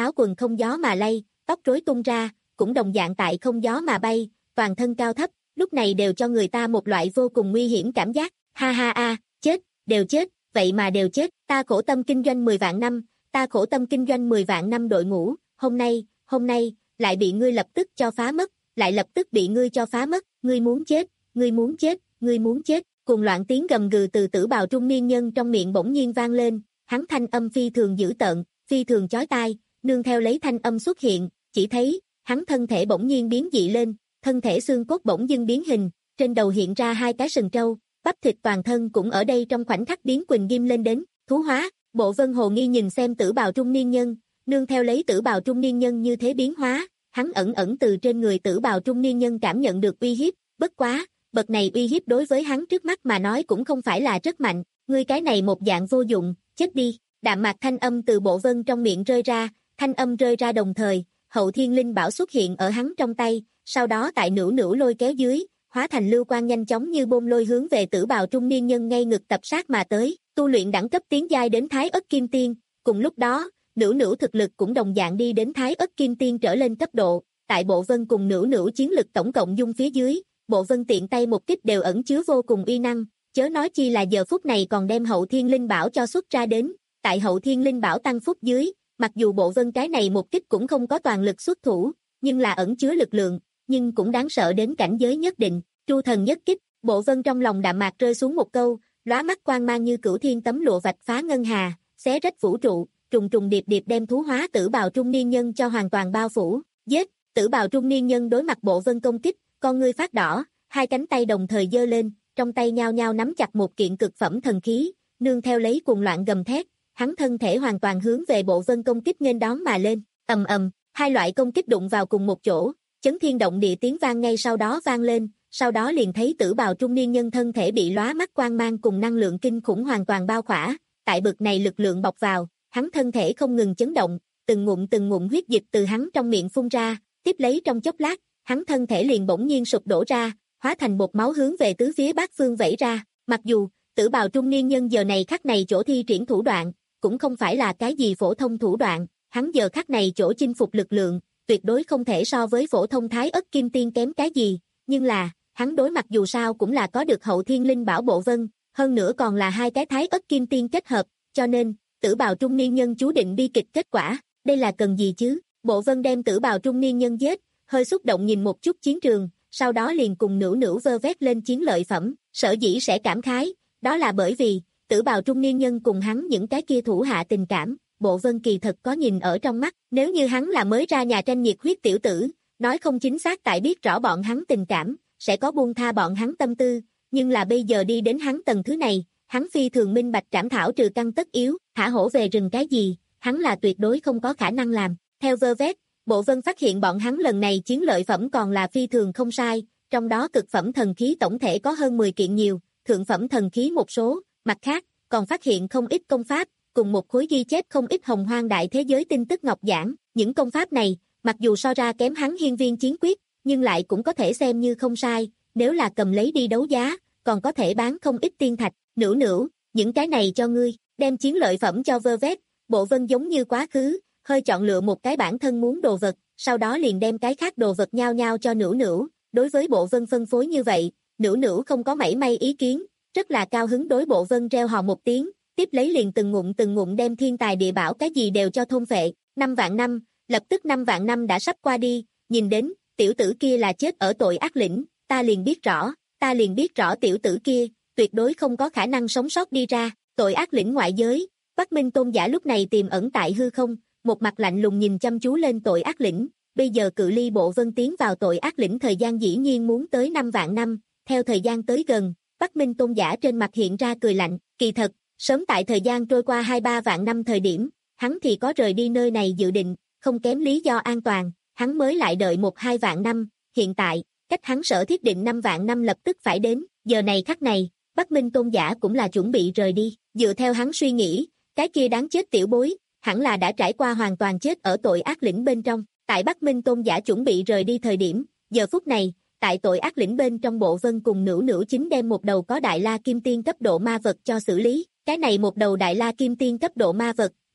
áo quần không gió mà lay, tóc rối tung ra, cũng đồng dạng tại không gió mà bay, toàn thân cao thấp, lúc này đều cho người ta một loại vô cùng nguy hiểm cảm giác, ha ha a, chết, đều chết, vậy mà đều chết, ta khổ tâm kinh doanh mười vạn năm, ta khổ tâm kinh doanh mười vạn năm đội ngũ, hôm nay, hôm nay, lại bị ngươi lập tức cho phá mất, lại lập tức bị ngươi cho phá mất, ngươi muốn chết, ngươi muốn chết, ngươi muốn chết, cùng loạn tiếng gầm gừ từ tử bào trung niên nhân trong miệng bỗng nhiên vang lên, hắn thanh âm phi thường dữ tợn, phi thường chói tai, nương theo lấy thanh âm xuất hiện, chỉ thấy, hắn thân thể bỗng nhiên biến dị lên, thân thể xương cốt bỗng dưng biến hình, trên đầu hiện ra hai cái sừng trâu, bắp thịt toàn thân cũng ở đây trong khoảnh khắc biến quỳnh ghim lên đến, thú hóa, Bộ Vân hồ nghi nhìn xem tử bào trung niên nhân, nương theo lấy tử bào trung niên nhân như thế biến hóa, hắn ẩn ẩn từ trên người tử bào trung niên nhân cảm nhận được uy hiếp, bất quá, bậc này uy hiếp đối với hắn trước mắt mà nói cũng không phải là rất mạnh, ngươi cái này một dạng vô dụng, chết đi, đạm mạc thanh âm từ Bộ Vân trong miệng rơi ra, thanh âm rơi ra đồng thời, Hậu Thiên Linh Bảo xuất hiện ở hắn trong tay, sau đó tại nữu nữu lôi kéo dưới, hóa thành lưu quang nhanh chóng như bôn lôi hướng về tử bào trung niên nhân ngay ngực tập sát mà tới, tu luyện đẳng cấp tiến giai đến Thái Ức Kim Tiên, cùng lúc đó, nữu nữu thực lực cũng đồng dạng đi đến Thái Ức Kim Tiên trở lên cấp độ, tại Bộ Vân cùng nữu nữu chiến lực tổng cộng dung phía dưới, Bộ Vân tiện tay một kích đều ẩn chứa vô cùng uy năng, chớ nói chi là giờ phút này còn đem Hậu Thiên Linh Bảo cho xuất ra đến, tại Hậu Thiên Linh Bảo tăng phúc dưới, mặc dù Bộ Vân cái này một kích cũng không có toàn lực xuất thủ, nhưng là ẩn chứa lực lượng, nhưng cũng đáng sợ đến cảnh giới nhất định, Tru Thần nhất kích, Bộ Vân trong lòng đạm mạc rơi xuống một câu, lóa mắt quang mang như cửu thiên tấm lụa vạch phá ngân hà, xé rách vũ trụ, trùng trùng điệp điệp đem thú hóa tử bào trung niên nhân cho hoàn toàn bao phủ, giết, tử bào trung niên nhân đối mặt Bộ Vân công kích, con ngươi phát đỏ, hai cánh tay đồng thời giơ lên, trong tay nhao nhao nắm chặt một kiện cực phẩm thần khí, nương theo lấy cuồng loạn gầm thét, hắn thân thể hoàn toàn hướng về Bộ Vân công kích nghênh đón mà lên, ầm ầm, hai loại công kích đụng vào cùng một chỗ, chấn thiên động địa tiếng vang ngay sau đó vang lên, sau đó liền thấy tử bào trung niên nhân thân thể bị lóa mắt quang mang cùng năng lượng kinh khủng hoàn toàn bao khỏa, tại bực này lực lượng bọc vào, hắn thân thể không ngừng chấn động, từng ngụm từng ngụm huyết dịch từ hắn trong miệng phun ra, tiếp lấy trong chốc lát, hắn thân thể liền bỗng nhiên sụp đổ ra, hóa thành bột máu hướng về tứ phía bát phương vẩy ra, mặc dù, tử bào trung niên nhân giờ này khắc này chỗ thi triển thủ đoạn, cũng không phải là cái gì phổ thông thủ đoạn, hắn giờ khắc này chỗ chinh phục lực lượng, tuyệt đối không thể so với phổ thông Thái Ức Kim Tiên kém cái gì, nhưng là, hắn đối mặt dù sao cũng là có được Hậu Thiên Linh Bảo Bộ Vân, hơn nữa còn là hai cái Thái Ức Kim Tiên kết hợp, cho nên, tử bào trung niên nhân chú định bi kịch kết quả, đây là cần gì chứ, Bộ Vân đem tử bào trung niên nhân giết, hơi xúc động nhìn một chút chiến trường, sau đó liền cùng nữu nữu vơ vét lên chiến lợi phẩm, sở dĩ sẽ cảm khái, đó là bởi vì, tử bào trung niên nhân cùng hắn những cái kia thủ hạ tình cảm, Bộ Vân kỳ thật có nhìn ở trong mắt, nếu như hắn là mới ra nhà tranh nhiệt huyết tiểu tử, nói không chính xác tại biết rõ bọn hắn tình cảm, sẽ có buông tha bọn hắn tâm tư, nhưng là bây giờ đi đến hắn tầng thứ này, hắn phi thường minh bạch trảm thảo trừ căn tất yếu, thả hổ về rừng cái gì, hắn là tuyệt đối không có khả năng làm, theo vơ vét, Bộ Vân phát hiện bọn hắn lần này chiến lợi phẩm còn là phi thường không sai, trong đó cực phẩm thần khí tổng thể có hơn mười kiện nhiều, thượng phẩm thần khí một số, mặt khác, còn phát hiện không ít công pháp, cùng một khối ghi chép không ít hồng hoang đại thế giới tin tức ngọc giảng, những công pháp này, mặc dù so ra kém hắn hiên viên chiến quyết, nhưng lại cũng có thể xem như không sai, nếu là cầm lấy đi đấu giá, còn có thể bán không ít tiên thạch, nữu nữu, những cái này cho ngươi, đem chiến lợi phẩm cho vơ vét, Bộ Vân giống như quá khứ, hơi chọn lựa một cái bản thân muốn đồ vật, sau đó liền đem cái khác đồ vật nhao nhao cho nữu nữu, đối với Bộ Vân phân phối như vậy, nữu nữu không có mảy may ý kiến, rất là cao hứng đối Bộ Vân reo hò một tiếng, tiếp lấy liền từng ngụm từng ngụm đem thiên tài địa bảo cái gì đều cho thôn phệ, năm vạn năm, lập tức năm vạn năm đã sắp qua đi, nhìn đến, tiểu tử kia là chết ở tội ác lĩnh, ta liền biết rõ, ta liền biết rõ tiểu tử kia, tuyệt đối không có khả năng sống sót đi ra, tội ác lĩnh ngoại giới, Bắc Minh Tôn giả lúc này tiềm ẩn tại hư không, một mặt lạnh lùng nhìn chăm chú lên tội ác lĩnh, bây giờ cự ly Bộ Vân tiến vào tội ác lĩnh thời gian dĩ nhiên muốn tới năm vạn năm, theo thời gian tới gần, Bắc Minh Tôn giả trên mặt hiện ra cười lạnh, kỳ thật, sớm tại thời gian trôi qua hai ba vạn năm thời điểm, hắn thì có rời đi nơi này dự định, không kém lý do an toàn, hắn mới lại đợi một hai vạn năm, hiện tại, cách hắn sở thiết định năm vạn năm lập tức phải đến, giờ này khắc này, Bắc Minh Tôn giả cũng là chuẩn bị rời đi, dựa theo hắn suy nghĩ, cái kia đáng chết tiểu bối, hẳn là đã trải qua hoàn toàn chết ở tội ác lĩnh bên trong, tại Bắc Minh Tôn giả chuẩn bị rời đi thời điểm, giờ phút này, tại tội ác lĩnh bên trong Bộ Vân cùng nữu nữu chính đem một đầu có đại la kim tiên cấp độ ma vật cho xử lý, cái này một đầu đại la kim tiên cấp độ ma vật,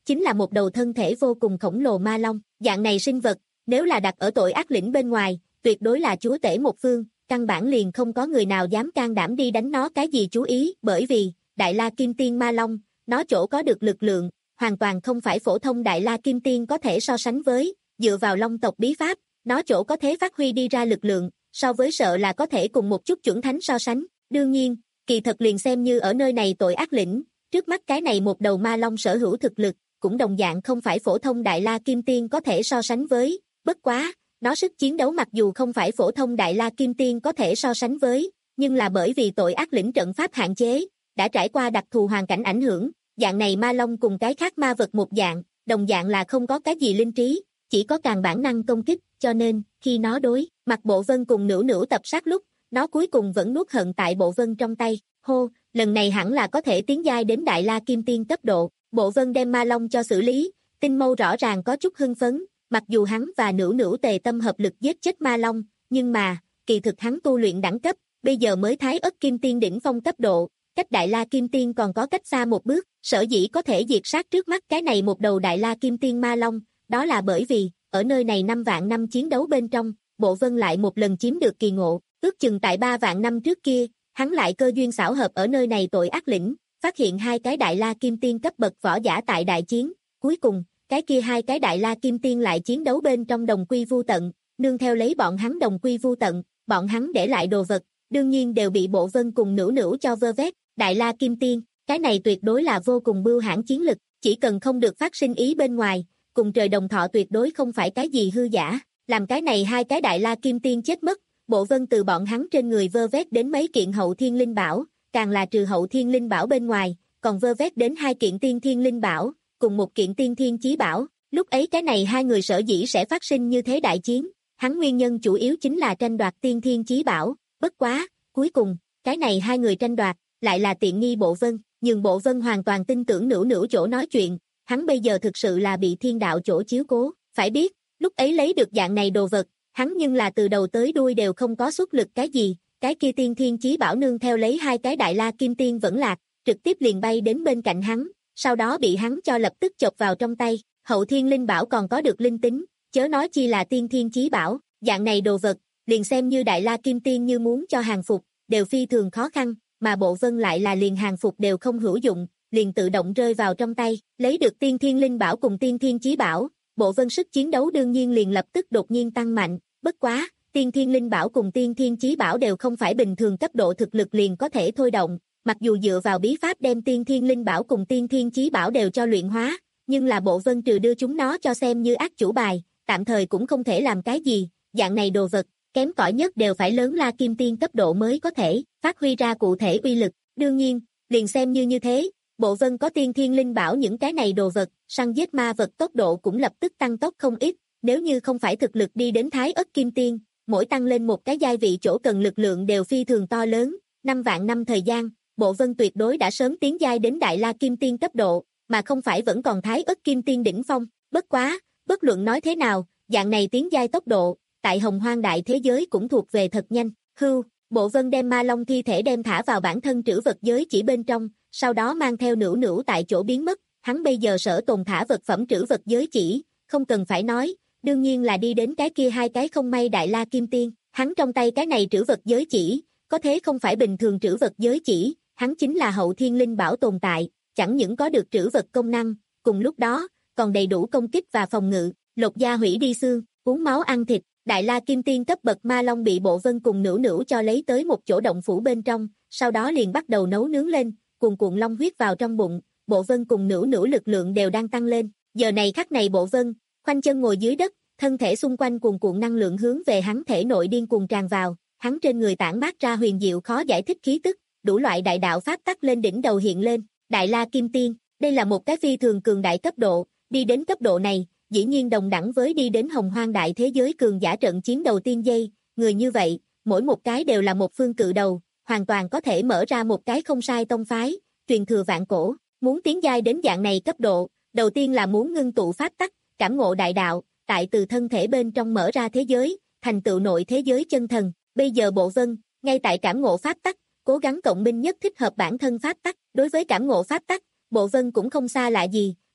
chính là một đầu thân thể vô cùng khổng lồ ma long. Dạng này sinh vật, nếu là đặt ở tội ác lĩnh bên ngoài, tuyệt đối là chúa tể một phương, căn bản liền không có người nào dám can đảm đi đánh nó cái gì chú ý, bởi vì, Đại La Kim Tiên Ma Long, nó chỗ có được lực lượng, hoàn toàn không phải phổ thông Đại La Kim Tiên có thể so sánh với, dựa vào Long tộc bí pháp, nó chỗ có thể phát huy đi ra lực lượng, so với sợ là có thể cùng một chút chuẩn thánh so sánh. Đương nhiên, kỳ thật liền xem như ở nơi này tội ác lĩnh, trước mắt cái này một đầu ma long sở hữu thực lực, cũng đồng dạng không phải phổ thông Đại La Kim Tiên có thể so sánh với, bất quá, nó sức chiến đấu mặc dù không phải phổ thông Đại La Kim Tiên có thể so sánh với, nhưng là bởi vì tội ác lĩnh trận pháp hạn chế, đã trải qua đặc thù hoàn cảnh ảnh hưởng, dạng này ma long cùng cái khác ma vật một dạng, đồng dạng là không có cái gì linh trí, chỉ có càng bản năng công kích, cho nên, khi nó đối mặt Bộ Vân cùng Nữu Nữu tập sát lúc, nó cuối cùng vẫn nuốt hận tại Bộ Vân trong tay. Hô, lần này hẳn là có thể tiến giai đến Đại La Kim Tiên cấp độ. Bộ Vân đem ma long cho xử lý, Tinh Mâu rõ ràng có chút hưng phấn, mặc dù hắn và Nữu Nữu tề tâm hợp lực giết chết ma long, nhưng mà, kỳ thực hắn tu luyện đẳng cấp, bây giờ mới Thái Ất Kim Tiên đỉnh phong cấp độ, cách Đại La Kim Tiên còn có cách xa một bước, sở dĩ có thể diệt sát trước mắt cái này một đầu Đại La Kim Tiên ma long, đó là bởi vì, ở nơi này năm vạn năm chiến đấu bên trong, Bộ Vân lại một lần chiếm được kỳ ngộ, ước chừng tại ba vạn năm trước kia, hắn lại cơ duyên xảo hợp ở nơi này tội ác lĩnh, phát hiện hai cái Đại La Kim Tiên cấp bậc võ giả tại đại chiến, cuối cùng, cái kia hai cái Đại La Kim Tiên lại chiến đấu bên trong đồng quy vu tận, nương theo lấy bọn hắn đồng quy vu tận, bọn hắn để lại đồ vật, đương nhiên đều bị Bộ Vân cùng Nữu Nữu cho vơ vét, Đại La Kim Tiên, cái này tuyệt đối là vô cùng bưu hãn chiến lực, chỉ cần không được phát sinh ý bên ngoài, cùng trời đồng thọ tuyệt đối không phải cái gì hư giả, làm cái này hai cái Đại La Kim Tiên chết mất, Bộ Vân từ bọn hắn trên người vơ vét đến mấy kiện hậu thiên linh bảo, càng là trừ hậu thiên linh bảo bên ngoài, còn vơ vét đến hai kiện tiên thiên linh bảo, cùng một kiện tiên thiên chí bảo, lúc ấy cái này hai người sở dĩ sẽ phát sinh như thế đại chiến, hắn nguyên nhân chủ yếu chính là tranh đoạt tiên thiên chí bảo, bất quá, cuối cùng, cái này hai người tranh đoạt, lại là tiện nghi Bộ Vân, nhưng Bộ Vân hoàn toàn tin tưởng Nữu Nữu chỗ nói chuyện, hắn bây giờ thực sự là bị thiên đạo chỗ chiếu cố, phải biết, lúc ấy lấy được dạng này đồ vật, hắn nhưng là từ đầu tới đuôi đều không có xuất lực cái gì, cái kia tiên thiên chí bảo nương theo lấy hai cái Đại La Kim Tiên vẫn lạc, trực tiếp liền bay đến bên cạnh hắn, sau đó bị hắn cho lập tức chộp vào trong tay, hậu thiên linh bảo còn có được linh tính, chớ nói chi là tiên thiên chí bảo, dạng này đồ vật, liền xem như Đại La Kim Tiên như muốn cho hàng phục, đều phi thường khó khăn, mà Bộ Vân lại là liền hàng phục đều không hữu dụng, liền tự động rơi vào trong tay, lấy được tiên thiên linh bảo cùng tiên thiên chí bảo, Bộ Vân sức chiến đấu đương nhiên liền lập tức đột nhiên tăng mạnh, bất quá, tiên thiên linh bảo cùng tiên thiên chí bảo đều không phải bình thường cấp độ thực lực liền có thể thôi động, mặc dù dựa vào bí pháp đem tiên thiên linh bảo cùng tiên thiên chí bảo đều cho luyện hóa, nhưng là Bộ Vân trừ đưa chúng nó cho xem như ác chủ bài, tạm thời cũng không thể làm cái gì, dạng này đồ vật, kém cỏi nhất đều phải lớn La Kim Tiên cấp độ mới có thể phát huy ra cụ thể uy lực, đương nhiên, liền xem như như thế, Bộ Vân có tiên thiên linh bảo những cái này đồ vật, săn giết ma vật tốc độ cũng lập tức tăng tốc không ít, nếu như không phải thực lực đi đến Thái Ất Kim Tiên, mỗi tăng lên một cái giai vị chỗ cần lực lượng đều phi thường to lớn, năm vạn năm thời gian, Bộ Vân tuyệt đối đã sớm tiến giai đến Đại La Kim Tiên cấp độ, mà không phải vẫn còn Thái Ất Kim Tiên đỉnh phong, bất quá, bất luận nói thế nào, dạng này tiến giai tốc độ, tại Hồng Hoang đại thế giới cũng thuộc về thật nhanh, hưu, Bộ Vân đem ma long thi thể đem thả vào bản thân trữ vật giới chỉ bên trong, sau đó mang theo Nữu Nữu tại chỗ biến mất, hắn bây giờ sở tồn thả vật phẩm trữ vật giới chỉ, không cần phải nói, đương nhiên là đi đến cái kia hai cái không may Đại La Kim Tiên, hắn trong tay cái này trữ vật giới chỉ, có thế không phải bình thường trữ vật giới chỉ, hắn chính là hậu thiên linh bảo tồn tại, chẳng những có được trữ vật công năng, cùng lúc đó, còn đầy đủ công kích và phòng ngự, lột da hủy đi xương, uống máu ăn thịt, Đại La Kim Tiên cấp bậc ma long bị Bộ Vân cùng Nữu Nữu cho lấy tới một chỗ động phủ bên trong, sau đó liền bắt đầu nấu nướng lên, cuồn cuộn long huyết vào trong bụng, Bộ Vân cùng Nữu Nữu lực lượng đều đang tăng lên, giờ này khắc này Bộ Vân, khoanh chân ngồi dưới đất, thân thể xung quanh cuồn cuộn năng lượng hướng về hắn thể nội điên cuồng tràn vào, hắn trên người tản mát ra huyền diệu khó giải thích khí tức, đủ loại đại đạo pháp tắc lên đỉnh đầu hiện lên, Đại La Kim Tiên, đây là một cái phi thường cường đại cấp độ, đi đến cấp độ này, dĩ nhiên đồng đẳng với đi đến Hồng Hoang đại thế giới cường giả trận chiến đầu tiên giây, người như vậy, mỗi một cái đều là một phương cự đầu, hoàn toàn có thể mở ra một cái không sai tông phái, truyền thừa vạn cổ, muốn tiến giai đến dạng này cấp độ, đầu tiên là muốn ngưng tụ pháp tắc, cảm ngộ đại đạo, tại từ thân thể bên trong mở ra thế giới, thành tựu nội thế giới chân thần, bây giờ Bộ Vân, ngay tại cảm ngộ pháp tắc, cố gắng cộng minh nhất thích hợp bản thân pháp tắc, đối với cảm ngộ pháp tắc, Bộ Vân cũng không xa lạ gì,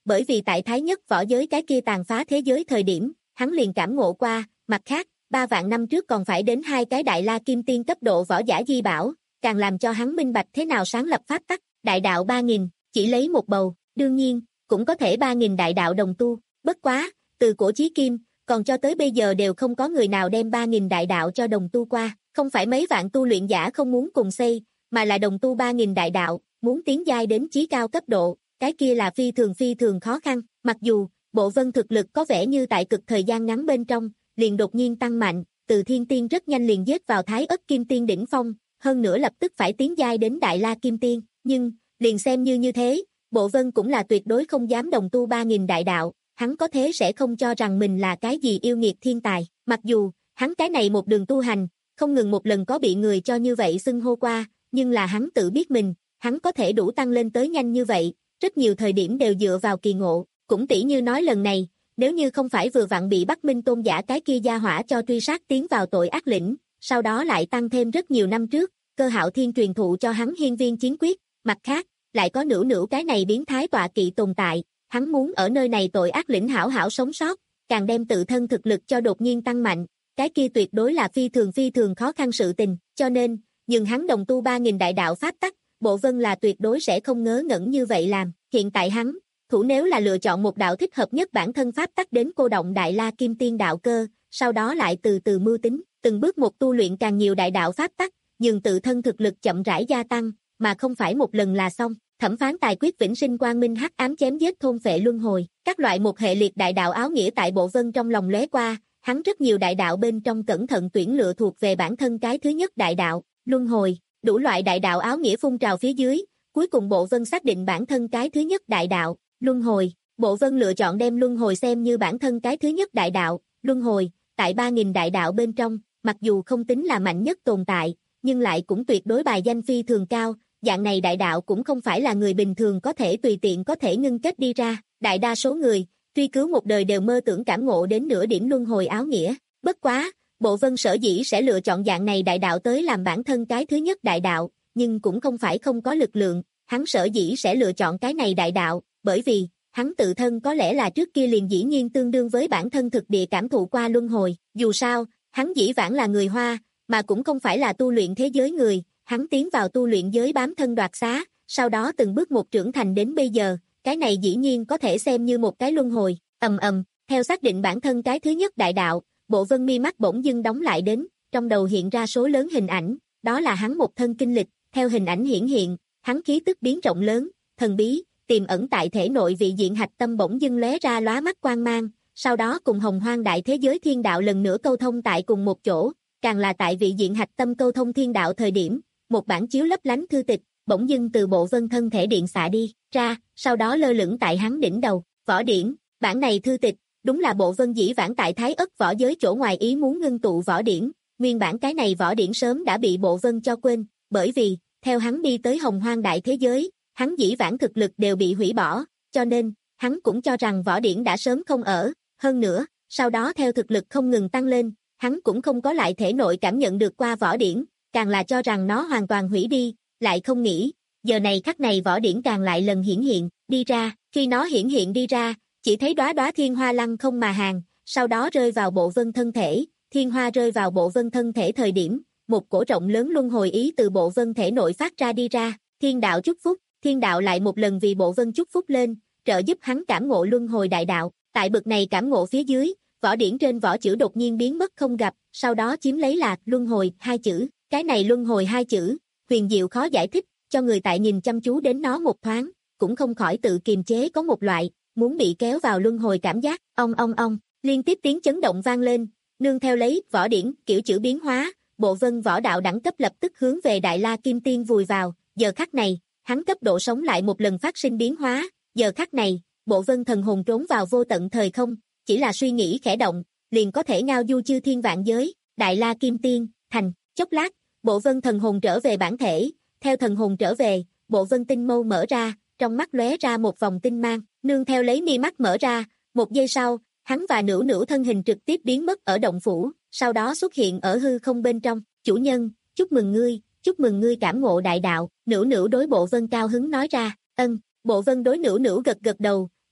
bởi vì tại thái nhất võ giới cái kia tàn phá thế giới thời điểm, hắn liền cảm ngộ qua, mặt khác, ba vạn năm trước còn phải đến hai cái đại la kim tiên cấp độ võ giả di bảo, càng làm cho hắn minh bạch thế nào sáng lập pháp tắc, đại đạo ba nghìn, chỉ lấy một bầu, đương nhiên, cũng có thể ba nghìn đại đạo đồng tu, bất quá, từ cổ chí kim, còn cho tới bây giờ đều không có người nào đem ba nghìn đại đạo cho đồng tu qua, không phải mấy vạn tu luyện giả không muốn cùng xây, mà là đồng tu ba nghìn đại đạo, muốn tiến giai đến chí cao cấp độ, cái kia là phi thường phi thường khó khăn, mặc dù, Bộ Vân thực lực có vẻ như tại cực thời gian ngắn bên trong, liền đột nhiên tăng mạnh, từ thiên tiên rất nhanh liền giết vào thái ất kim tiên đỉnh phong, hơn nữa lập tức phải tiến giai đến đại la kim tiên, nhưng, liền xem như như thế, Bộ Vân cũng là tuyệt đối không dám đồng tu ba nghìn đại đạo, hắn có thế sẽ không cho rằng mình là cái gì yêu nghiệt thiên tài, mặc dù, hắn cái này một đường tu hành, không ngừng một lần có bị người cho như vậy xưng hô qua, nhưng là hắn tự biết mình, hắn có thể đủ tăng lên tới nhanh như vậy, rất nhiều thời điểm đều dựa vào kỳ ngộ, cũng tỉ như nói lần này, nếu như không phải vừa vặn bị Bắc Minh tôn giả cái kia gia hỏa cho truy sát tiến vào tội ác lĩnh, sau đó lại tăng thêm rất nhiều năm trước, Cơ Hạo Thiên truyền thụ cho hắn hiên viên chiến quyết, mặt khác, lại có nửa nửa cái này biến thái tọa kỵ tồn tại, hắn muốn ở nơi này tội ác lĩnh hảo hảo sống sót, càng đem tự thân thực lực cho đột nhiên tăng mạnh, cái kia tuyệt đối là phi thường phi thường khó khăn sự tình, cho nên, nhưng hắn đồng tu ba nghìn đại đạo pháp tắc, Bộ Vân là tuyệt đối sẽ không ngớ ngẩn như vậy làm, hiện tại hắn, thủ nếu là lựa chọn một đạo thích hợp nhất bản thân pháp tắc đến cô động đại la kim tiên đạo cơ, sau đó lại từ từ mưu tính, từng bước một tu luyện càng nhiều đại đạo pháp tắc, nhưng tự thân thực lực chậm rãi gia tăng, mà không phải một lần là xong. Thẩm phán tài quyết vĩnh sinh quang minh hắc ám chém giết thôn phệ luân hồi, các loại một hệ liệt đại đạo áo nghĩa tại Bộ Vân trong lòng lóe qua, hắn rất nhiều đại đạo bên trong cẩn thận tuyển lựa thuộc về bản thân cái thứ nhất đại đạo, luân hồi, đủ loại đại đạo áo nghĩa phun trào phía dưới, cuối cùng Bộ Vân xác định bản thân cái thứ nhất đại đạo, luân hồi, Bộ Vân lựa chọn đem luân hồi xem như bản thân cái thứ nhất đại đạo, luân hồi, tại ba nghìn đại đạo bên trong, mặc dù không tính là mạnh nhất tồn tại, nhưng lại cũng tuyệt đối bài danh phi thường cao. Dạng này đại đạo cũng không phải là người bình thường có thể tùy tiện có thể ngưng kết đi ra, đại đa số người, truy cứu một đời đều mơ tưởng cảm ngộ đến nửa điểm luân hồi áo nghĩa, bất quá, Bộ Vân sở dĩ sẽ lựa chọn dạng này đại đạo tới làm bản thân cái thứ nhất đại đạo, nhưng cũng không phải không có lực lượng, hắn sở dĩ sẽ lựa chọn cái này đại đạo, bởi vì, hắn tự thân có lẽ là trước kia liền dĩ nhiên tương đương với bản thân thực địa cảm thụ qua luân hồi, dù sao, hắn dĩ vãng là người Hoa, mà cũng không phải là tu luyện thế giới người. Hắn tiến vào tu luyện giới bám thân đoạt xá, sau đó từng bước một trưởng thành đến bây giờ, cái này dĩ nhiên có thể xem như một cái luân hồi, ầm ầm, theo xác định bản thân cái thứ nhất đại đạo, Bộ Vân mi mắt bỗng dưng đóng lại đến, trong đầu hiện ra số lớn hình ảnh, đó là hắn một thân kinh lịch, theo hình ảnh hiển hiện, hắn khí tức biến rộng lớn, thần bí, tiềm ẩn tại thể nội vị diện hạch tâm bỗng dưng lóe ra lóa mắt quang mang, sau đó cùng hồng hoang đại thế giới thiên đạo lần nữa câu thông tại cùng một chỗ, càng là tại vị diện hạch tâm câu thông thiên đạo thời điểm, một bản chiếu lấp lánh thư tịch, bỗng dưng từ Bộ Vân thân thể điện xạ đi ra, sau đó lơ lửng tại hắn đỉnh đầu, võ điển, bản này thư tịch, đúng là Bộ Vân dĩ vãng tại Thái Ất võ giới chỗ ngoài ý muốn ngưng tụ võ điển, nguyên bản cái này võ điển sớm đã bị Bộ Vân cho quên, bởi vì, theo hắn đi tới hồng hoang đại thế giới, hắn dĩ vãng thực lực đều bị hủy bỏ, cho nên, hắn cũng cho rằng võ điển đã sớm không ở, hơn nữa, sau đó theo thực lực không ngừng tăng lên, hắn cũng không có lại thể nội cảm nhận được qua võ điển, càng là cho rằng nó hoàn toàn hủy đi, lại không nghĩ, giờ này khắc này võ điển càng lại lần hiển hiện, đi ra, khi nó hiển hiện đi ra, chỉ thấy đóa đóa thiên hoa lăng không mà hàng, sau đó rơi vào Bộ Vân thân thể, thiên hoa rơi vào Bộ Vân thân thể thời điểm, một cổ rộng lớn luân hồi ý từ Bộ Vân thể nội phát ra đi ra, thiên đạo chúc phúc, thiên đạo lại một lần vì Bộ Vân chúc phúc lên, trợ giúp hắn cảm ngộ luân hồi đại đạo, tại bực này cảm ngộ phía dưới, võ điển trên võ chữ đột nhiên biến mất không gặp, sau đó chiếm lấy là luân hồi hai chữ. Cái này luân hồi hai chữ, huyền diệu khó giải thích, cho người tại nhìn chăm chú đến nó một thoáng, cũng không khỏi tự kiềm chế có một loại, muốn bị kéo vào luân hồi cảm giác, ong ong ong, liên tiếp tiếng chấn động vang lên, nương theo lấy, võ điển, kiểu chữ biến hóa, Bộ Vân võ đạo đẳng cấp lập tức hướng về Đại La Kim Tiên vùi vào, giờ khắc này, hắn cấp độ sống lại một lần phát sinh biến hóa, giờ khắc này, Bộ Vân thần hồn trốn vào vô tận thời không, chỉ là suy nghĩ khẽ động, liền có thể ngao du chư thiên vạn giới, Đại La Kim Tiên, thành, chốc lát, Bộ Vân thần hồn trở về bản thể, theo thần hồn trở về, Bộ Vân tinh mâu mở ra, trong mắt lóe ra một vòng tinh mang, nương theo lấy mi mắt mở ra, một giây sau, hắn và Nữu Nữu thân hình trực tiếp biến mất ở động phủ, sau đó xuất hiện ở hư không bên trong, chủ nhân, chúc mừng ngươi, chúc mừng ngươi cảm ngộ đại đạo, Nữu Nữu đối Bộ Vân cao hứng nói ra, ân, Bộ Vân đối Nữu Nữu gật gật đầu,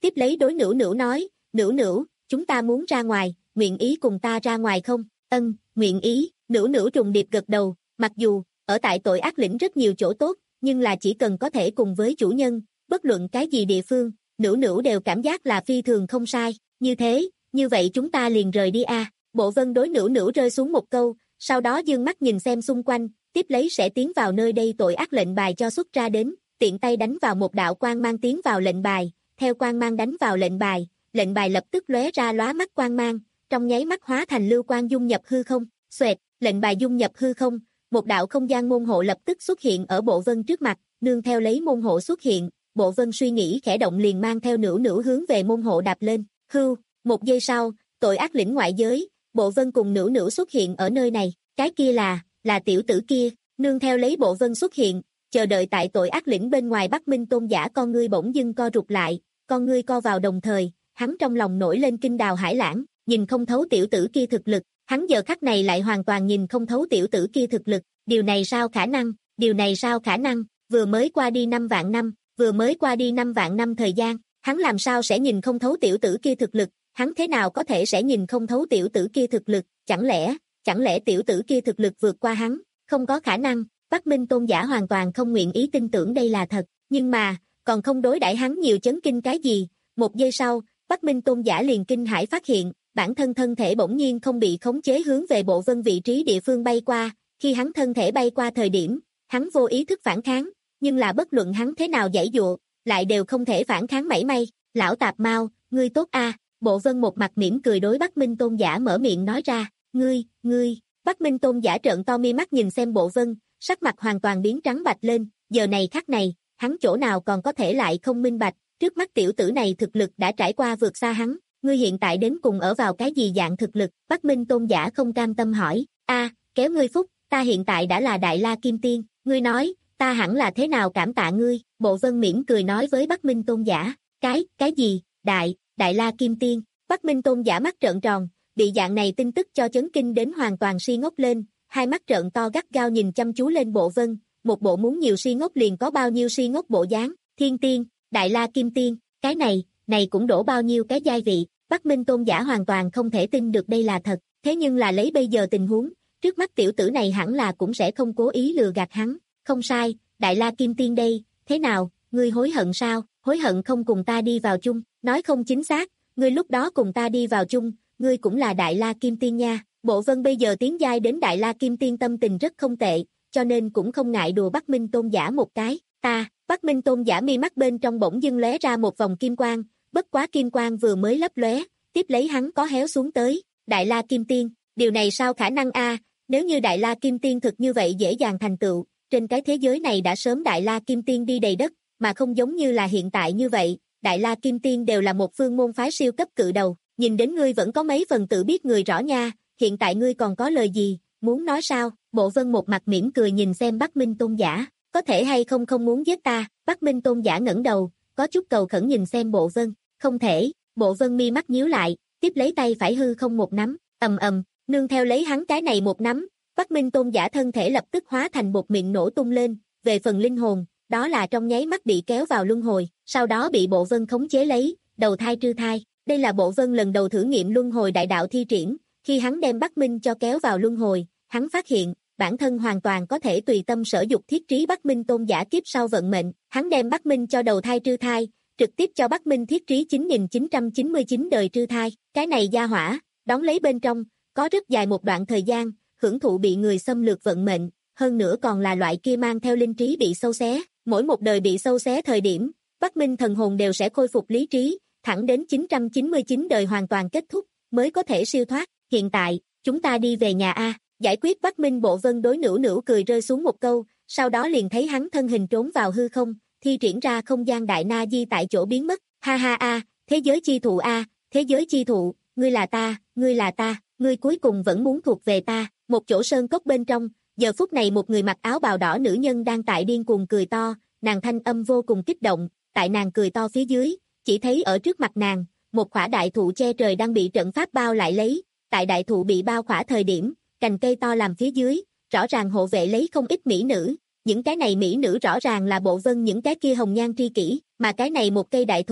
tiếp lấy đối Nữu Nữu nói, Nữu Nữu, chúng ta muốn ra ngoài, nguyện ý cùng ta ra ngoài không? Ân, nguyện ý, Nữu Nữu trùng điệp gật đầu, mặc dù, ở tại tội ác lĩnh rất nhiều chỗ tốt, nhưng là chỉ cần có thể cùng với chủ nhân, bất luận cái gì địa phương, Nữu Nữu đều cảm giác là phi thường không sai, như thế, như vậy chúng ta liền rời đi a. Bộ Vân đối Nữu Nữu rơi xuống một câu, sau đó dương mắt nhìn xem xung quanh, tiếp lấy sẽ tiến vào nơi đây tội ác lệnh bài cho xuất ra đến, tiện tay đánh vào một đạo quang mang tiến vào lệnh bài, theo quang mang đánh vào lệnh bài, lệnh bài lập tức lóe ra lóa mắt quang mang, trong nháy mắt hóa thành lưu quang dung nhập hư không, xoẹt, lệnh bài dung nhập hư không, một đạo không gian môn hộ lập tức xuất hiện ở Bộ Vân trước mặt, nương theo lấy môn hộ xuất hiện, Bộ Vân suy nghĩ khẽ động liền mang theo Nữu Nữu hướng về môn hộ đạp lên, hưu, một giây sau, tội ác lĩnh ngoại giới, Bộ Vân cùng Nữu Nữu xuất hiện ở nơi này, cái kia là, là tiểu tử kia, nương theo lấy Bộ Vân xuất hiện, chờ đợi tại tội ác lĩnh bên ngoài Bắc Minh Tôn giả con ngươi bỗng dưng co rụt lại, con ngươi co vào đồng thời, hắn trong lòng nổi lên kinh đào hải lãng, nhìn không thấu tiểu tử kia thực lực, hắn giờ khắc này lại hoàn toàn nhìn không thấu tiểu tử kia thực lực, điều này sao khả năng, điều này sao khả năng, vừa mới qua đi năm vạn năm, vừa mới qua đi năm vạn năm thời gian, hắn làm sao sẽ nhìn không thấu tiểu tử kia thực lực, hắn thế nào có thể sẽ nhìn không thấu tiểu tử kia thực lực, chẳng lẽ, chẳng lẽ tiểu tử kia thực lực vượt qua hắn, không có khả năng, Bắc Minh Tôn giả hoàn toàn không nguyện ý tin tưởng đây là thật, nhưng mà, còn không đối đãi hắn nhiều chấn kinh cái gì, một giây sau, Bắc Minh Tôn giả liền kinh hãi phát hiện, bản thân thân thể bỗng nhiên không bị khống chế hướng về Bộ Vân vị trí địa phương bay qua, khi hắn thân thể bay qua thời điểm, hắn vô ý thức phản kháng, nhưng là bất luận hắn thế nào giãy dụa, lại đều không thể phản kháng mảy may, lão tạp mau, ngươi tốt a. Bộ Vân một mặt mỉm cười đối Bắc Minh Tôn giả mở miệng nói ra, ngươi, ngươi, Bắc Minh Tôn giả trợn to mi mắt nhìn xem Bộ Vân, sắc mặt hoàn toàn biến trắng bạch lên, giờ này khắc này, hắn chỗ nào còn có thể lại không minh bạch, trước mắt tiểu tử này thực lực đã trải qua vượt xa hắn, ngươi hiện tại đến cùng ở vào cái gì dạng thực lực, Bắc Minh Tôn giả không cam tâm hỏi, a, kéo ngươi phúc, ta hiện tại đã là Đại La Kim Tiên, ngươi nói, ta hẳn là thế nào cảm tạ ngươi, Bộ Vân mỉm cười nói với Bắc Minh Tôn giả, cái, cái gì, đại, Đại La Kim Tiên, Bắc Minh Tôn giả mắt trợn tròn, bị dạng này tin tức cho chấn kinh đến hoàn toàn si ngốc lên, hai mắt trợn to gắt gao nhìn chăm chú lên Bộ Vân, một bộ muốn nhiều si ngốc liền có bao nhiêu si ngốc bộ dáng, Thiên Tiên, Đại La Kim Tiên, cái này, này cũng đổ bao nhiêu cái giai vị, Bắc Minh Tôn giả hoàn toàn không thể tin được đây là thật, thế nhưng là lấy bây giờ tình huống, trước mắt tiểu tử này hẳn là cũng sẽ không cố ý lừa gạt hắn, không sai, Đại La Kim Tiên đây, thế nào, ngươi hối hận sao, hối hận không cùng ta đi vào chung, nói không chính xác, ngươi lúc đó cùng ta đi vào chung, ngươi cũng là Đại La Kim Tiên nha, Bộ Vân bây giờ tiến giai đến Đại La Kim Tiên tâm tình rất không tệ, cho nên cũng không ngại đùa Bắc Minh Tôn giả một cái, ta, Bắc Minh Tôn giả mi mắt bên trong bỗng dưng lóe ra một vòng kim quang, bất quá kim quang vừa mới lấp lóe, tiếp lấy hắn có héo xuống tới, Đại La Kim Tiên, điều này sao khả năng a? Nếu như Đại La Kim Tiên thực như vậy dễ dàng thành tựu, trên cái thế giới này đã sớm Đại La Kim Tiên đi đầy đất, mà không giống như là hiện tại như vậy, Đại La Kim Tiên đều là một phương môn phái siêu cấp cự đầu, nhìn đến ngươi vẫn có mấy phần tự biết người rõ nha, hiện tại ngươi còn có lời gì, muốn nói sao, Bộ Vân một mặt mỉm cười nhìn xem Bắc Minh Tôn giả, có thể hay không không muốn giết ta, Bắc Minh Tôn giả ngẩng đầu, có chút cầu khẩn nhìn xem Bộ Vân, không thể, Bộ Vân mi mắt nhíu lại, tiếp lấy tay phải hư không một nắm, ầm ầm, nương theo lấy hắn cái này một nắm, Bắc Minh Tôn giả thân thể lập tức hóa thành một miệng nổ tung lên, về phần linh hồn, đó là trong nháy mắt bị kéo vào luân hồi, sau đó bị Bộ Vân khống chế lấy, đầu thai trư thai, đây là Bộ Vân lần đầu thử nghiệm luân hồi đại đạo thi triển, khi hắn đem Bắc Minh cho kéo vào luân hồi, hắn phát hiện, bản thân hoàn toàn có thể tùy tâm sở dục thiết trí Bắc Minh Tôn giả kiếp sau vận mệnh, hắn đem Bắc Minh cho đầu thai trư thai, trực tiếp cho Bắc Minh thiết trí chín nghìn chín trăm chín mươi chín đời trư thai, cái này gia hỏa, đón lấy bên trong, có rất dài một đoạn thời gian, hưởng thụ bị người xâm lược vận mệnh, hơn nữa còn là loại kia mang theo linh trí bị sâu xé, mỗi một đời bị sâu xé thời điểm, Bắc Minh thần hồn đều sẽ khôi phục lý trí, thẳng đến chín trăm chín mươi chín đời hoàn toàn kết thúc, mới có thể siêu thoát, hiện tại, chúng ta đi về nhà a. Giải quyết Bắc Minh. Bộ Vân đối Nữu Nữu cười rơi xuống một câu, sau đó liền thấy hắn thân hình trốn vào hư không, thi triển ra không gian đại na di tại chỗ biến mất, ha ha a, thế giới chi thụ a, thế giới chi thụ, ngươi là ta, ngươi là ta, ngươi cuối cùng vẫn muốn thuộc về ta, một chỗ sơn cốc bên trong, giờ phút này một người mặc áo bào đỏ nữ nhân đang tại điên cuồng cười to, nàng thanh âm vô cùng kích động, tại nàng cười to phía dưới, chỉ thấy ở trước mặt nàng, một khỏa đại thụ che trời đang bị trận pháp bao lại lấy, tại đại thụ bị bao khỏa thời điểm, cành cây to làm phía dưới, rõ ràng hộ vệ lấy không ít mỹ nữ, những cái này mỹ nữ rõ ràng là Bộ Vân những cái kia hồng nhan tri kỷ, mà cái này một cây đại thụ,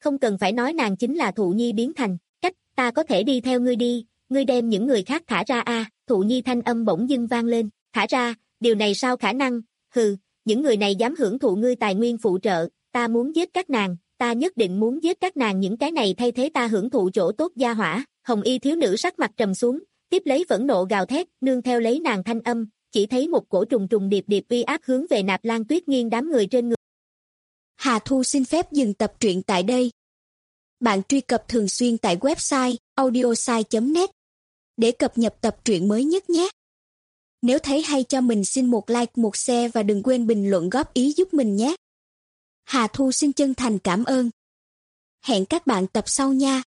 không cần phải nói nàng chính là Thụ Nhi biến thành, cách, ta có thể đi theo ngươi đi, ngươi đem những người khác thả ra a. Thụ Nhi thanh âm bỗng dưng vang lên, thả ra, điều này sao khả năng, hừ, những người này dám hưởng thụ ngươi tài nguyên phụ trợ, ta muốn giết các nàng, ta nhất định muốn giết các nàng, những cái này thay thế ta hưởng thụ chỗ tốt gia hỏa. Hồng y thiếu nữ sắc mặt trầm xuống, tiếp lấy phẫn nộ gào thét, nương theo lấy nàng thanh âm, chỉ thấy một cổ trùng trùng điệp điệp uy áp hướng về Nạp Lan Tuyết Nghiên đám người trên người. Hà Thu xin phép dừng tập truyện tại đây. Bạn truy cập thường xuyên tại website audiosai chấm net để cập nhật tập truyện mới nhất nhé. Nếu thấy hay cho mình xin một like, một share và đừng quên bình luận góp ý giúp mình nhé. Hà Thu xin chân thành cảm ơn. Hẹn các bạn tập sau nha.